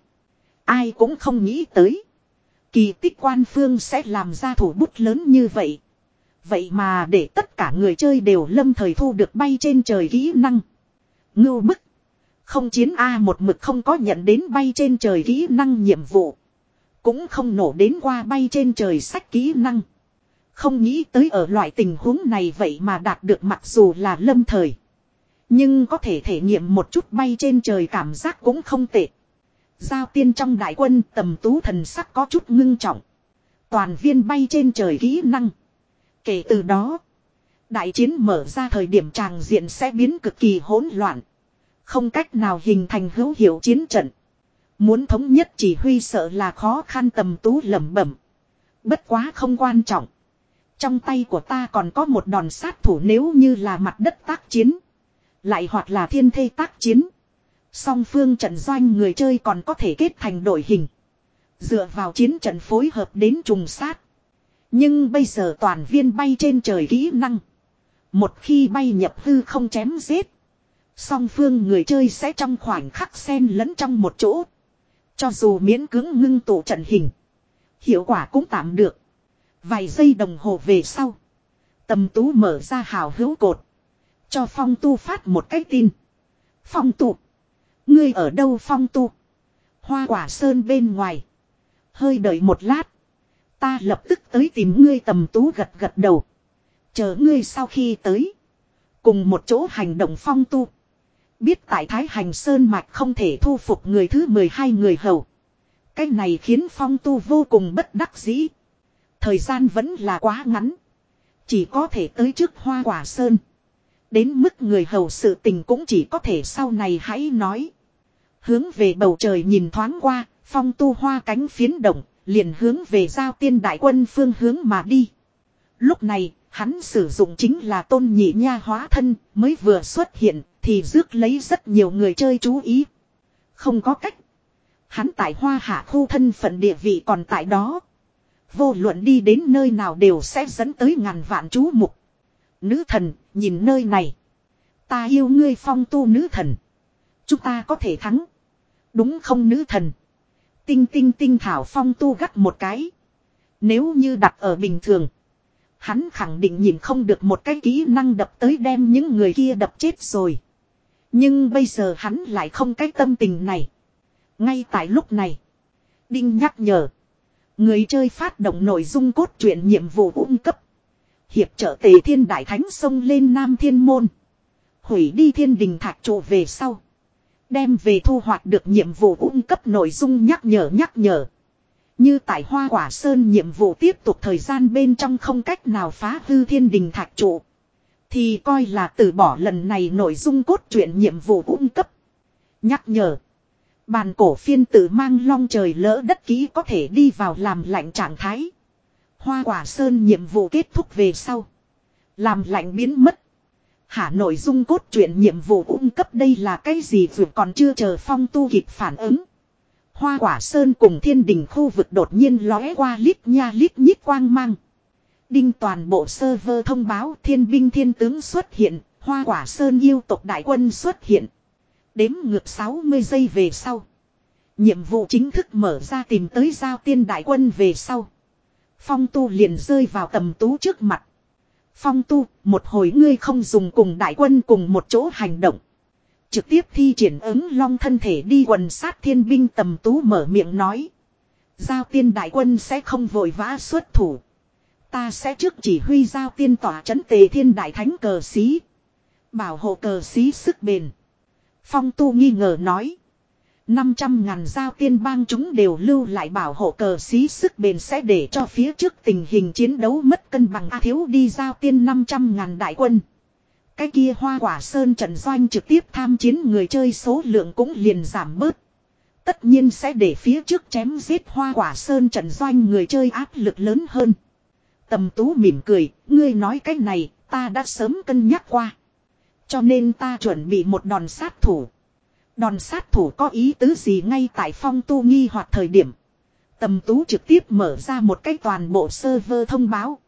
Ai cũng không nghĩ tới, kỳ tích quan phương sẽ làm ra thủ bút lớn như vậy. Vậy mà để tất cả người chơi đều lâm thời thu được bay trên trời kỹ năng. Ngưu bức. Không chiến A một mực không có nhận đến bay trên trời kỹ năng nhiệm vụ. Cũng không nổ đến qua bay trên trời sách kỹ năng. Không nghĩ tới ở loại tình huống này vậy mà đạt được, mặc dù là lâm thời, nhưng có thể thể nghiệm một chút bay trên trời cảm giác cũng không tệ. Giao tiên trong đại quân Tầm Tú thần sắc có chút ngưng trọng. Toàn viên bay trên trời kỹ năng. Kể từ đó, đại chiến mở ra thời điểm tràng diện sẽ biến cực kỳ hỗn loạn. Không cách nào hình thành hữu hiệu chiến trận. Muốn thống nhất chỉ huy sợ là khó khăn. Tầm Tú lẩm bẩm. Bất quá không quan trọng. Trong tay của ta còn có một đòn sát thủ, nếu như là mặt đất tác chiến, lại hoặc là thiên thê tác chiến, song phương trận doanh người chơi còn có thể kết thành đội hình, dựa vào chiến trận phối hợp đến trùng sát. Nhưng bây giờ toàn viên bay trên trời kỹ năng, một khi bay nhập hư không chém giết, song phương người chơi sẽ trong khoảnh khắc xen lẫn trong một chỗ. Cho dù miễn cưỡng ngưng tụ trận hình, hiệu quả cũng tạm được. Vài giây đồng hồ về sau, Tầm Tú mở ra hào hữu cột, cho Phong Tu phát một cái tin. Phong Tu, ngươi ở đâu? Phong Tu, Hoa Quả Sơn bên ngoài. Hơi đợi một lát, ta lập tức tới tìm ngươi. Tầm Tú gật gật đầu. Chờ ngươi sau khi tới, cùng một chỗ hành động. Phong Tu biết tại Thái Hành Sơn mạch không thể thu phục người thứ mười hai người hầu. Cái này khiến Phong Tu vô cùng bất đắc dĩ. Thời gian vẫn là quá ngắn, chỉ có thể tới trước Hoa Quả Sơn. Đến mức người hầu sự tình cũng chỉ có thể sau này hãy nói. Hướng về bầu trời nhìn thoáng qua, Phong Tu hoa cánh phiến động, liền hướng về Giao Tiên đại quân phương hướng mà đi. Lúc này, Hắn sử dụng chính là Tôn Nhị Nha hóa thân, mới vừa xuất hiện thì rước lấy rất nhiều người chơi chú ý. Không có cách. Hắn tại Hoa Hạ khu thân phận địa vị còn tại đó. Vô luận đi đến nơi nào đều sẽ dẫn tới ngàn vạn chú mục. Nữ thần, nhìn nơi này. Ta yêu ngươi Phong Tu nữ thần. Chúng ta có thể thắng. Đúng không nữ thần? Tinh tinh tinh thảo Phong Tu gắt một cái. Nếu như đặt ở bình thường. Hắn khẳng định nhìn không được một cái kỹ năng đập tới đem những người kia đập chết rồi. Nhưng bây giờ hắn lại không cái tâm tình này. Ngay tại lúc này. Đinh nhắc nhở. Người chơi phát động nội dung cốt truyện nhiệm vụ cung cấp. Hiệp trợ Tề Thiên Đại Thánh xông lên Nam Thiên Môn. Hủy đi thiên đình thạch trụ về sau. Đem về thu hoạch được nhiệm vụ cung cấp nội dung nhắc nhở nhắc nhở. Như tại Hoa Quả Sơn nhiệm vụ tiếp tục thời gian bên trong không cách nào phá hư thiên đình thạch trụ. Thì coi là từ bỏ lần này nội dung cốt truyện nhiệm vụ cung cấp. Nhắc nhở. Bàn cổ phiên tự mang long trời lỡ đất kỹ có thể đi vào làm lạnh trạng thái. Hoa Quả Sơn nhiệm vụ kết thúc về sau. Làm lạnh biến mất. Hả nội dung cốt truyện nhiệm vụ cung cấp đây là cái gì vừa còn chưa chờ Phong Tu kịp phản ứng. Hoa Quả Sơn cùng thiên đình khu vực đột nhiên lóe qua lít nha lít nhít quang mang. Đinh toàn bộ server thông báo thiên binh thiên tướng xuất hiện, Hoa Quả Sơn yêu tộc đại quân xuất hiện. Đếm ngược sáu mươi giây về sau. Nhiệm vụ chính thức mở ra tìm tới giao tiên đại quân về sau. Phong Tu liền rơi vào Tầm Tú trước mặt. Phong Tu, một hồi ngươi không dùng cùng đại quân cùng một chỗ hành động. Trực tiếp thi triển ứng long thân thể đi quần sát thiên binh. Tầm Tú mở miệng nói. Giao tiên đại quân sẽ không vội vã xuất thủ. Ta sẽ trước chỉ huy giao tiên tỏa trấn Tề Thiên Đại Thánh cờ xí. Bảo hộ cờ xí sức bền. Phong Tu nghi ngờ nói. năm trăm ngàn giao tiên bang chúng đều lưu lại bảo hộ cờ xí sức bền sẽ để cho phía trước tình hình chiến đấu mất cân bằng. A thiếu đi giao tiên năm trăm ngàn đại quân. Cái kia Hoa Quả Sơn trận doanh trực tiếp tham chiến người chơi số lượng cũng liền giảm bớt. Tất nhiên sẽ để phía trước chém giết Hoa Quả Sơn trận doanh người chơi áp lực lớn hơn. Tầm Tú mỉm cười, ngươi nói cái này, ta đã sớm cân nhắc qua. Cho nên ta chuẩn bị một đòn sát thủ. Đòn sát thủ có ý tứ gì ngay tại Phong Tu nghi hoặc thời điểm. Tầm Tú trực tiếp mở ra một cái toàn bộ server thông báo.